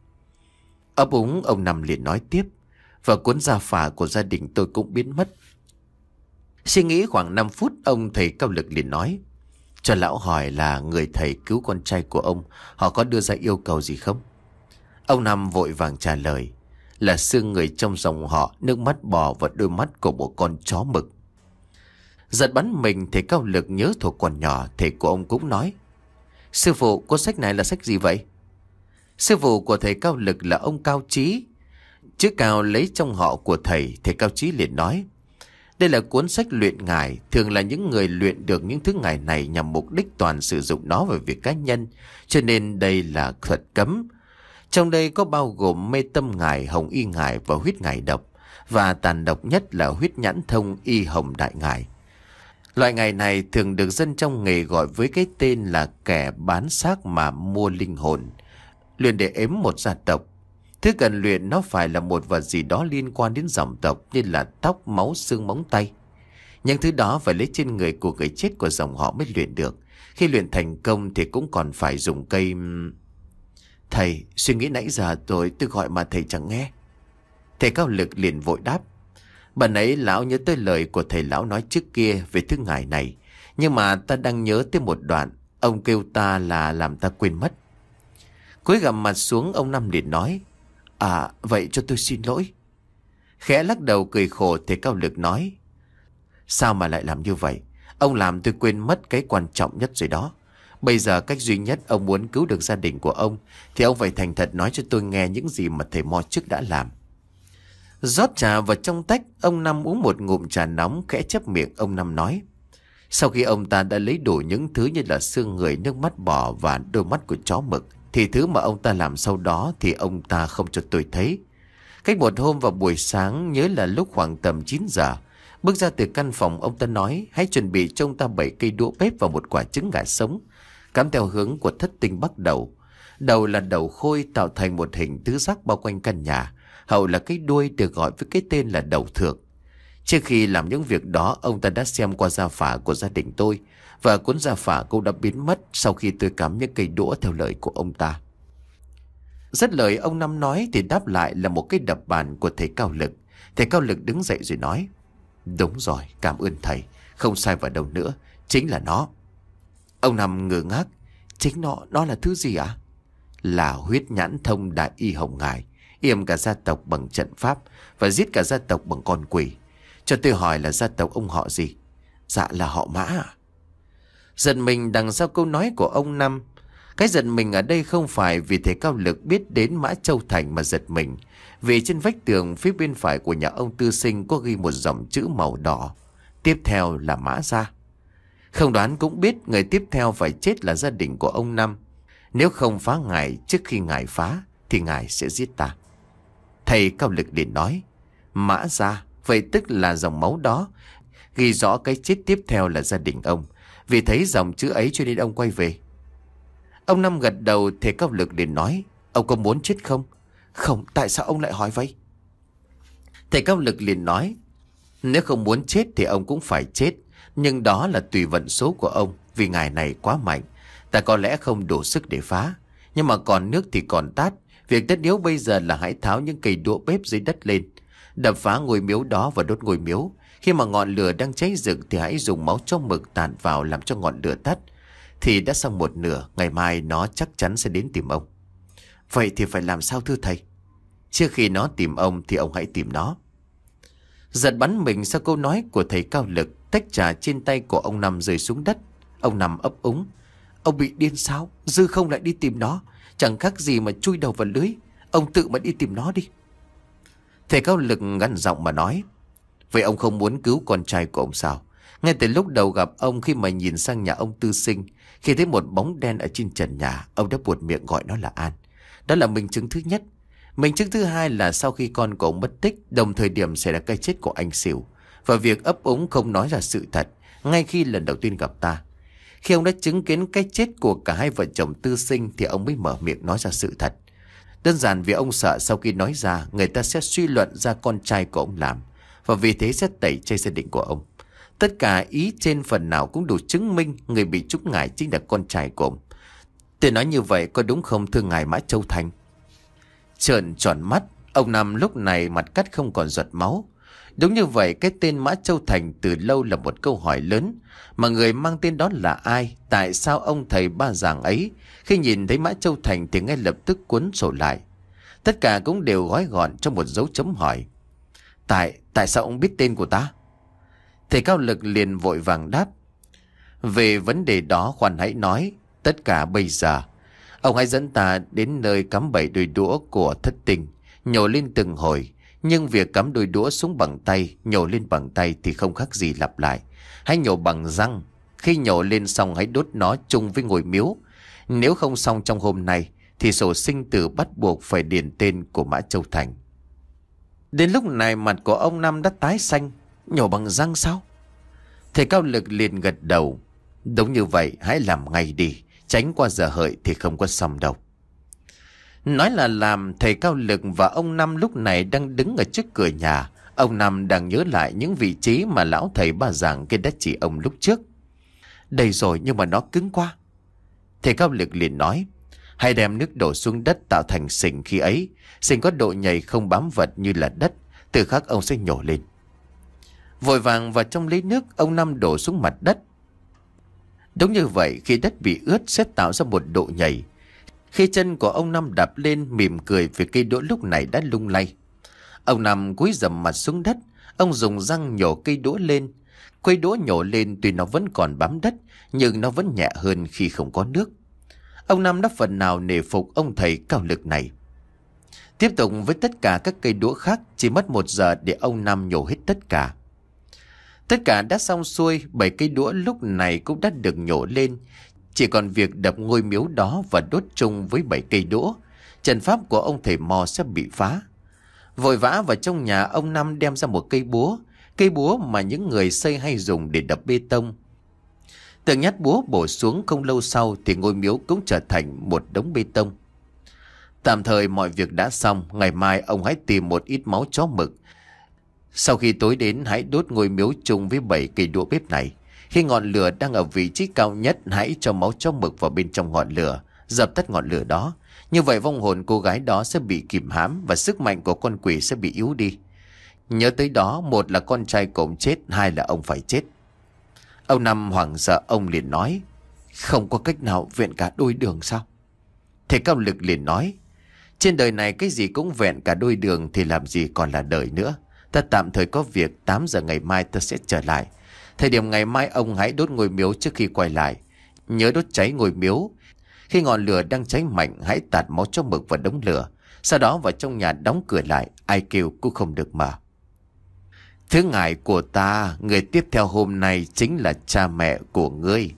A: Ấp úng, ông Năm liền nói tiếp: và cuốn gia phả của gia đình tôi cũng biến mất. Suy nghĩ khoảng năm phút, ông thầy Cao Lực liền nói: cho lão hỏi là người thầy cứu con trai của ông, họ có đưa ra yêu cầu gì không? Ông Năm vội vàng trả lời: là xương người trong dòng họ, nước mắt bò và đôi mắt của một con chó mực. Giật bắn mình, thầy Cao Lực nhớ thuộc còn nhỏ, thầy của ông cũng nói: sư phụ, cuốn sách này là sách gì vậy? Sư phụ của thầy Cao Lực là ông Cao Trí. Chữ Cao lấy trong họ của thầy. Thầy Cao Trí liền nói: đây là cuốn sách luyện ngải. Thường là những người luyện được những thứ ngải này nhằm mục đích toàn sử dụng nó về việc cá nhân, cho nên đây là thuật cấm. Trong đây có bao gồm mê tâm ngải, hồng y ngải và huyết ngải độc. Và tàn độc nhất là huyết nhãn thông y hồng đại ngải. Loại ngải này thường được dân trong nghề gọi với cái tên là kẻ bán xác mà mua linh hồn, luyện để ếm một gia tộc. Thứ cần luyện nó phải là một vật gì đó liên quan đến dòng tộc, như là tóc, máu, xương, móng tay. Những thứ đó phải lấy trên người của người chết của dòng họ mới luyện được. Khi luyện thành công thì cũng còn phải dùng cây... Thầy, suy nghĩ nãy giờ rồi, tôi gọi mà thầy chẳng nghe. Thầy Cao Lực liền vội đáp: bần ấy lão nhớ tới lời của thầy lão nói trước kia về thứ ngải này, nhưng mà ta đang nhớ tới một đoạn. Ông kêu ta là làm ta quên mất. Cúi gằm mặt xuống, ông Năm liền nói: à, vậy cho tôi xin lỗi. Khẽ lắc đầu cười khổ, thầy Cao Lực nói: sao mà lại làm như vậy? Ông làm tôi quên mất cái quan trọng nhất rồi đó. Bây giờ cách duy nhất ông muốn cứu được gia đình của ông thì ông phải thành thật nói cho tôi nghe những gì mà thầy mo trước đã làm. Rót trà vào trong tách, ông Năm uống một ngụm trà nóng, khẽ chép miệng. Ông Năm nói: sau khi ông ta đã lấy đủ những thứ như là xương người, nước mắt bò và đôi mắt của chó mực, thì thứ mà ông ta làm sau đó thì ông ta không cho tôi thấy. Cách một hôm vào buổi sáng, nhớ là lúc khoảng tầm chín giờ, bước ra từ căn phòng, ông ta nói: hãy chuẩn bị cho ông ta bảy cây đũa bếp và một quả trứng gà sống, cắm theo hướng của thất tinh bắc đầu. Đầu là đầu khôi tạo thành một hình tứ giác bao quanh căn nhà. Hậu là cái đuôi được gọi với cái tên là đầu thượng. Trước khi làm những việc đó, ông ta đã xem qua gia phả của gia đình tôi, và cuốn gia phả cũng đã biến mất sau khi tôi cắm những cây đũa theo lời của ông ta. Dứt lời ông Năm nói thì đáp lại là một cái đập bàn của thầy Cao Lực. Thầy Cao Lực đứng dậy rồi nói: Đúng rồi, cảm ơn thầy, không sai vào đâu nữa, chính là nó. Ông Năm ngơ ngác: Chính nó, nó là thứ gì ạ? À? Là huyết nhãn thông đại y hồng ngài, yểm cả gia tộc bằng trận pháp và giết cả gia tộc bằng con quỷ. Cho tôi hỏi là gia tộc ông họ gì? Dạ là họ Mã à? Giận mình đằng sau câu nói của ông Năm. Cái giận mình ở đây không phải vì thầy Cao Lực biết đến Mã Châu Thành mà giật mình, vì trên vách tường phía bên phải của nhà ông Tư Sinh có ghi một dòng chữ màu đỏ, tiếp theo là Mã Gia. Không đoán cũng biết người tiếp theo phải chết là gia đình của ông Năm. Nếu không phá ngài trước khi ngài phá thì ngài sẽ giết ta. Thầy Cao Lực liền nói: Mã Gia, vậy tức là dòng máu đó ghi rõ cái chết tiếp theo là gia đình ông. Vì thấy dòng chữ ấy cho nên ông quay về. Ông Năm gật đầu. Thầy Cao Lực liền nói: Ông có muốn chết không? Không, tại sao ông lại hỏi vậy? Thầy Cao Lực liền nói: Nếu không muốn chết thì ông cũng phải chết, nhưng đó là tùy vận số của ông. Vì ngài này quá mạnh, ta có lẽ không đủ sức để phá. Nhưng mà còn nước thì còn tát. Việc tất yếu bây giờ là hãy tháo những cây đũa bếp dưới đất lên, đập phá ngôi miếu đó và đốt ngôi miếu. Khi mà ngọn lửa đang cháy rực thì hãy dùng máu cho mực tạt vào làm cho ngọn lửa tắt. Thì đã xong một nửa, ngày mai nó chắc chắn sẽ đến tìm ông. Vậy thì phải làm sao thưa thầy? Trước khi nó tìm ông thì ông hãy tìm nó. Giật bắn mình sau câu nói của thầy Cao Lực, tách trà trên tay của ông Năm rơi xuống đất. Ông Năm ấp úng: Ông bị điên sao? Dư không lại đi tìm nó, chẳng khác gì mà chui đầu vào lưới. Ông tự mà đi tìm nó đi. Thầy Cao Lực gằn giọng mà nói: Vậy ông không muốn cứu con trai của ông sao? Ngay từ lúc đầu gặp ông, khi mà nhìn sang nhà ông Tư Sinh, khi thấy một bóng đen ở trên trần nhà, ông đã buột miệng gọi nó là An. Đó là minh chứng thứ nhất. Minh chứng thứ hai là sau khi con của ông mất tích, đồng thời điểm xảy ra cái chết của anh Sửu, và việc ấp úng không nói ra sự thật ngay khi lần đầu tiên gặp ta. Khi ông đã chứng kiến cái chết của cả hai vợ chồng Tư Sinh thì ông mới mở miệng nói ra sự thật. Đơn giản vì ông sợ sau khi nói ra, người ta sẽ suy luận ra con trai của ông làm, và vì thế sẽ tẩy chay gia đình của ông. Tất cả ý trên phần nào cũng đủ chứng minh người bị trúng ngải chính là con trai của ông. Tôi nói như vậy có đúng không thưa ngài Mã Châu Thành? Trợn tròn mắt, ông Năm lúc này mặt cắt không còn giọt máu. Đúng như vậy, cái tên Mã Châu Thành từ lâu là một câu hỏi lớn. Mà người mang tên đó là ai? Tại sao ông thầy ba giảng ấy khi nhìn thấy Mã Châu Thành thì ngay lập tức cuốn sổ lại? Tất cả cũng đều gói gọn trong một dấu chấm hỏi. Tại, tại sao ông biết tên của ta? Thầy Cao Lực liền vội vàng đáp: Về vấn đề đó khoan hãy nói. Tất cả bây giờ, ông hãy dẫn ta đến nơi cắm bảy đôi đũa của thất tình, nhổ lên từng hồi. Nhưng việc cắm đôi đũa xuống bằng tay, nhổ lên bằng tay thì không khác gì lặp lại. Hãy nhổ bằng răng. Khi nhổ lên xong hãy đốt nó chung với ngôi miếu. Nếu không xong trong hôm nay thì sổ sinh tử bắt buộc phải điền tên của Mã Châu Thành. Đến lúc này mặt của ông Năm đã tái xanh. Nhổ bằng răng sao? Thầy Cao Lực liền gật đầu. Đúng như vậy, hãy làm ngay đi, tránh qua giờ hợi thì không có xong đâu. Nói là làm, thầy Cao Lực và ông Năm lúc này đang đứng ở trước cửa nhà. Ông Năm đang nhớ lại những vị trí mà lão thầy ba giảng kia đã chỉ ông lúc trước. Đây rồi, nhưng mà nó cứng quá. Thầy Cao Lực liền nói: Hãy đem nước đổ xuống đất tạo thành sình. Khi ấy sình có độ nhầy không bám vật như là đất. Từ khắc ông sẽ nhổ lên. Vội vàng vào trong lấy nước, ông Năm đổ xuống mặt đất. Đúng như vậy, khi đất bị ướt sẽ tạo ra một độ nhầy. Khi chân của ông Năm đạp lên, mỉm cười vì cây đũa lúc này đã lung lay. Ông Năm cúi rầm mặt xuống đất. Ông dùng răng nhổ cây đũa lên. Cây đũa nhổ lên tuy nó vẫn còn bám đất, nhưng nó vẫn nhẹ hơn khi không có nước. Ông Năm đã phần nào nể phục ông thầy Cao Lực này. Tiếp tục với tất cả các cây đũa khác, chỉ mất một giờ để ông Năm nhổ hết tất cả. Tất cả đã xong xuôi, bảy cây đũa lúc này cũng đã được nhổ lên. Chỉ còn việc đập ngôi miếu đó và đốt chung với bảy cây đũa, trận pháp của ông thầy Mo sẽ bị phá. Vội vã vào trong nhà, ông Năm đem ra một cây búa, cây búa mà những người xây hay dùng để đập bê tông. Từng nhát búa bổ xuống, không lâu sau thì ngôi miếu cũng trở thành một đống bê tông. Tạm thời mọi việc đã xong, ngày mai ông hãy tìm một ít máu chó mực, Sau khi tối đến, hãy đốt ngôi miếu chung với bảy cây đũa bếp này. Khi ngọn lửa đang ở vị trí cao nhất, hãy cho máu chó mực vào bên trong ngọn lửa, dập tắt ngọn lửa đó. Như vậy vong hồn cô gái đó sẽ bị kìm hãm và sức mạnh của con quỷ sẽ bị yếu đi. Nhớ tới đó, một là con trai cậu chết, hai là ông phải chết. Ông Năm hoảng sợ, ông liền nói: không có cách nào vẹn cả đôi đường sao? Thầy Cao Lực liền nói: trên đời này cái gì cũng vẹn cả đôi đường thì làm gì còn là đời nữa. Ta tạm thời có việc, tám giờ ngày mai ta sẽ trở lại. Thời điểm ngày mai ông hãy đốt ngôi miếu trước khi quay lại. Nhớ đốt cháy ngôi miếu. Khi ngọn lửa đang cháy mạnh, hãy tạt máu chó mực vào đống lửa. Sau đó vào trong nhà đóng cửa lại, ai kêu cũng không được mở. Thứ ngài của ta, người tiếp theo hôm nay chính là cha mẹ của ngươi.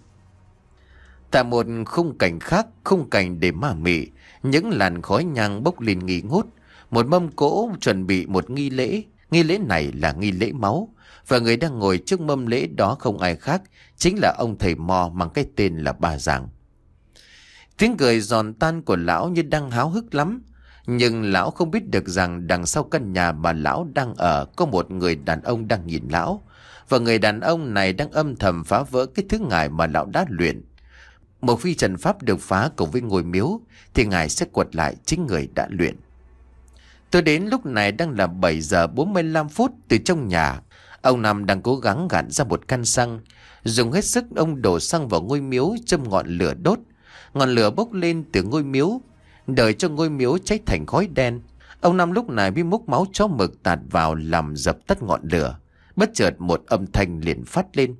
A: Tại một khung cảnh khác, khung cảnh để ma mị, những làn khói nhang bốc lên nghi ngút. Một mâm cỗ chuẩn bị một nghi lễ. Nghi lễ này là nghi lễ máu. Và người đang ngồi trước mâm lễ đó không ai khác, chính là ông thầy Mo mang cái tên là Ba Giàng. Tiếng cười giòn tan của lão như đang háo hức lắm. Nhưng lão không biết được rằng đằng sau căn nhà mà lão đang ở có một người đàn ông đang nhìn lão. Và người đàn ông này đang âm thầm phá vỡ cái thứ ngài mà lão đã luyện. Một phi trần pháp được phá cùng với ngôi miếu thì ngài sẽ quật lại chính người đã luyện. Tôi đến lúc này đang là bảy giờ bốn mươi lăm phút. Từ trong nhà, ông Năm đang cố gắng gạn ra một căn xăng. Dùng hết sức ông đổ xăng vào ngôi miếu, châm ngọn lửa đốt. Ngọn lửa bốc lên từ ngôi miếu, đợi cho ngôi miếu cháy thành khói đen. Ông Năm lúc này mới múc máu chó mực tạt vào làm dập tắt ngọn lửa. Bất chợt một âm thanh liền phát lên.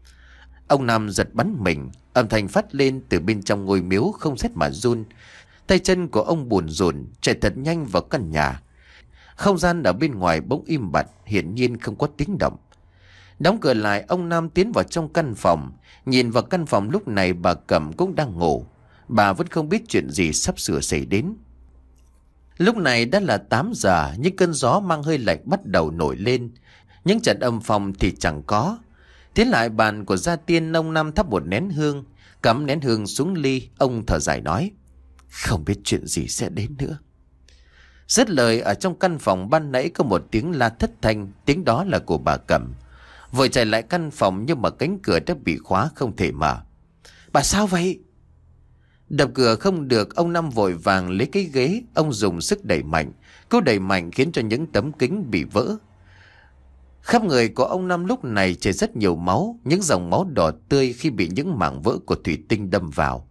A: Ông Năm giật bắn mình. Âm thanh phát lên từ bên trong ngôi miếu không rét mà run. Tay chân của ông buồn rùn, chạy thật nhanh vào căn nhà. Không gian ở bên ngoài bỗng im bặt, hiển nhiên không có tiếng động. Đóng cửa lại, ông Năm tiến vào trong căn phòng. Nhìn vào căn phòng lúc này bà Cẩm cũng đang ngủ. Bà vẫn không biết chuyện gì sắp sửa xảy đến. Lúc này đã là tám giờ, những cơn gió mang hơi lạnh bắt đầu nổi lên. Những trận âm phong thì chẳng có. Tiến lại bàn của gia tiên, ông Năm thắp một nén hương. Cắm nén hương xuống ly, ông thở dài nói: không biết chuyện gì sẽ đến nữa. Dứt lời, ở trong căn phòng ban nãy có một tiếng la thất thanh. Tiếng đó là của bà Cẩm. Vội chạy lại căn phòng nhưng mà cánh cửa đã bị khóa không thể mở. Bà sao vậy? Đập cửa không được, ông Năm vội vàng lấy cái ghế. Ông dùng sức đẩy mạnh. Câu đẩy mạnh khiến cho những tấm kính bị vỡ. Khắp người của ông Năm lúc này chảy rất nhiều máu. Những dòng máu đỏ tươi khi bị những mảng vỡ của thủy tinh đâm vào.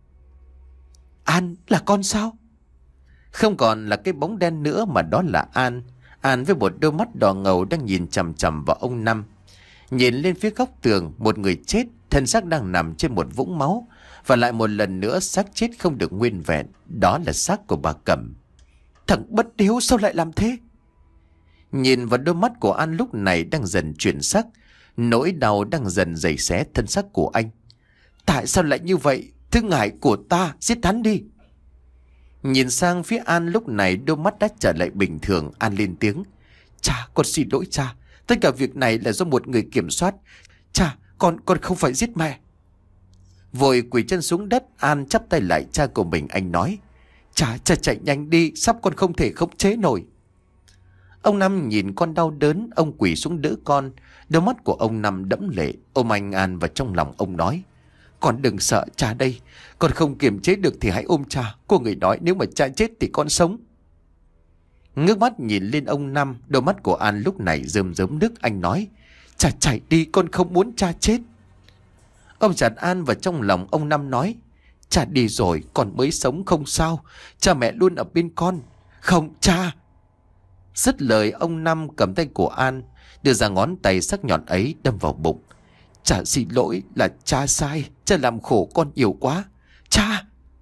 A: An, là con sao? Không còn là cái bóng đen nữa mà đó là An. An với một đôi mắt đỏ ngầu đang nhìn chằm chằm vào ông Năm. Nhìn lên phía góc tường, một người chết, thân xác đang nằm trên một vũng máu. Và lại một lần nữa xác chết không được nguyên vẹn. Đó là xác của bà Cẩm. Thằng bất hiếu sao lại làm thế? Nhìn vào đôi mắt của An lúc này đang dần chuyển sắc. Nỗi đau đang dần giày xé thân xác của anh. Tại sao lại như vậy? Thứ ngài của ta, giết hắn đi. Nhìn sang phía An lúc này, đôi mắt đã trở lại bình thường. An lên tiếng: Cha, con xin lỗi cha. Tất cả việc này là do một người kiểm soát. Cha, con con không phải giết mẹ. Vội quỳ chân xuống đất, An chắp tay lại cha của mình. Anh nói: Cha, cha chạy nhanh đi, sắp con không thể khống chế nổi. Ông Năm nhìn con đau đớn, ông quỳ xuống đỡ con. Đôi mắt của ông Năm đẫm lệ, ôm anh An vào trong lòng. Ông nói: Con đừng sợ cha đây. Con không kiềm chế được thì hãy ôm cha. Cô người nói nếu mà cha chết thì con sống. Ngước mắt nhìn lên ông Năm, đôi mắt của An lúc này rơm rớm nước. Anh nói: Cha chạy đi, con không muốn cha chết. Ông chặt An vào trong lòng. Ông Năm nói: Cha đi rồi, con mới sống không sao. Cha mẹ luôn ở bên con. Không, cha. Dứt lời, ông Năm cầm tay của An, đưa ra ngón tay sắc nhọn ấy đâm vào bụng. Cha xin lỗi, là cha sai. Cha làm khổ con nhiều quá. Cha!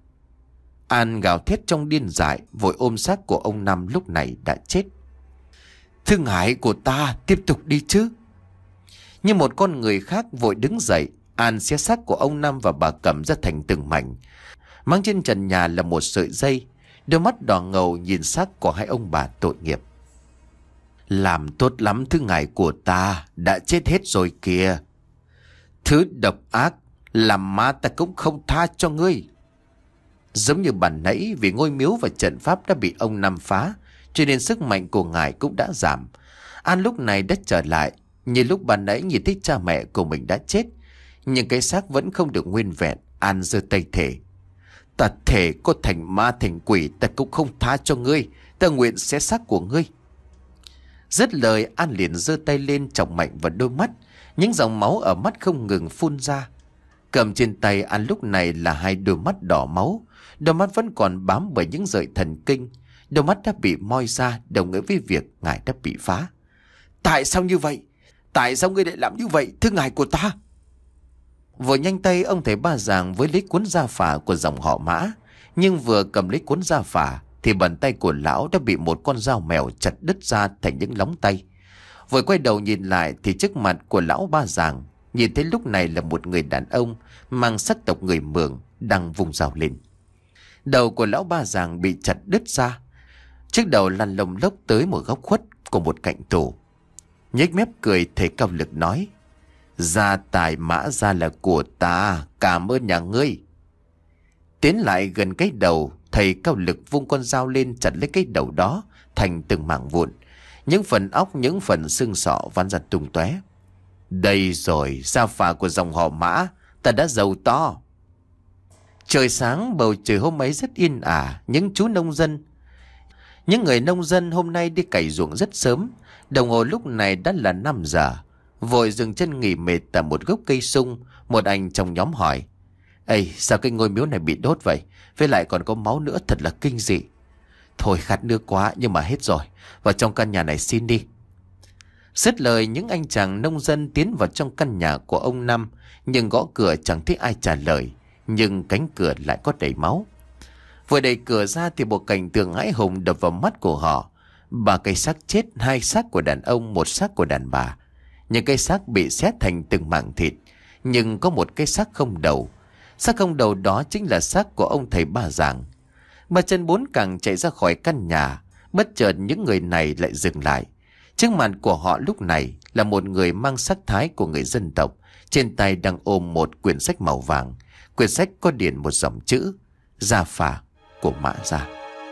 A: An gào thét trong điên dại, vội ôm xác của ông Năm lúc này đã chết. Thương hại của ta, tiếp tục đi chứ. Như một con người khác vội đứng dậy, An xé xác của ông Năm và bà Cẩm ra thành từng mảnh. Mang trên trần nhà là một sợi dây. Đôi mắt đỏ ngầu nhìn xác của hai ông bà tội nghiệp. Làm tốt lắm, thứ ngài của ta đã chết hết rồi kìa. Thứ độc ác, làm ma ta cũng không tha cho ngươi. Giống như bản nãy, vì ngôi miếu và trận pháp đã bị ông Năm phá, cho nên sức mạnh của ngài cũng đã giảm. An lúc này đã trở lại. Như lúc ban nãy nhìn thấy cha mẹ của mình đã chết, nhưng cái xác vẫn không được nguyên vẹn. An giơ tay thề: "Ta thề có thành ma thành quỷ, ta cũng không tha cho ngươi. Ta nguyện xé xác của ngươi." Dứt lời, An liền giơ tay lên chọc mạnh vào đôi mắt. Những dòng máu ở mắt không ngừng phun ra. Cầm trên tay An lúc này là hai đôi mắt đỏ máu. Đôi mắt vẫn còn bám bởi những sợi thần kinh. Đôi mắt đã bị moi ra, đồng nghĩa với việc ngài đã bị phá. "Tại sao như vậy? Tại sao ngươi lại làm như vậy, thưa ngài của ta?" Vội nhanh tay ông thầy Ba Giàng với lấy cuốn gia phả của dòng họ Mã. Nhưng vừa cầm lấy cuốn gia phả thì bàn tay của lão đã bị một con dao mèo chặt đứt ra thành những lóng tay. Vội quay đầu nhìn lại thì trước mặt của lão Ba Giàng, nhìn thấy lúc này là một người đàn ông mang sắc tộc người Mường đang vùng dao lên. Đầu của lão Ba Giàng bị chặt đứt ra, chiếc đầu lăn lông lốc tới một góc khuất của một cạnh tủ. Nhếch mép cười, thầy Cao Lực nói: "Gia tài Mã gia là của ta, cảm ơn nhà ngươi." Tiến lại gần cái đầu, thầy Cao Lực vung con dao lên chặt lấy cái đầu đó thành từng mảng vụn. Những phần óc, những phần xương sọ vắn ra tung tóe. "Đây rồi, gia phả của dòng họ Mã, ta đã giàu to." Trời sáng, bầu trời hôm ấy rất yên ả. Những chú nông dân, những người nông dân hôm nay đi cày ruộng rất sớm. Đồng hồ lúc này đã là năm giờ. Vội dừng chân nghỉ mệt tại một gốc cây sung. Một anh trong nhóm hỏi: "Ây, sao cái ngôi miếu này bị đốt vậy? Với lại còn có máu nữa, thật là kinh dị." "Thôi khát nước quá, nhưng mà hết rồi. Vào trong căn nhà này xin đi." Dứt lời, những anh chàng nông dân tiến vào trong căn nhà của ông Năm. Nhưng gõ cửa chẳng thấy ai trả lời. Nhưng cánh cửa lại có đầy máu. Vừa đẩy cửa ra thì một cảnh tượng hãi hùng đập vào mắt của họ. Ba cái xác chết, hai xác của đàn ông, một xác của đàn bà. Những cái xác bị xé thành từng mảng thịt, nhưng có một cái xác không đầu. Xác không đầu đó chính là xác của ông thầy Ba Giàng. Ba chân bốn cẳng chạy ra khỏi căn nhà. Bất chợt những người này lại dừng lại. Trước mặt của họ lúc này là một người mang sắc thái của người dân tộc. Trên tay đang ôm một quyển sách màu vàng. Quyển sách có điền một dòng chữ: Gia phả của Mã gia.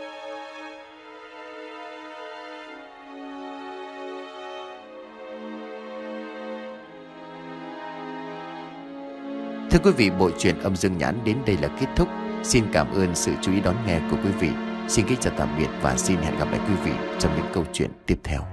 A: Thưa quý vị, bộ truyện Âm Dương Nhãn đến đây là kết thúc. Xin cảm ơn sự chú ý đón nghe của quý vị. Xin kính chào tạm biệt và xin hẹn gặp lại quý vị trong những câu chuyện tiếp theo.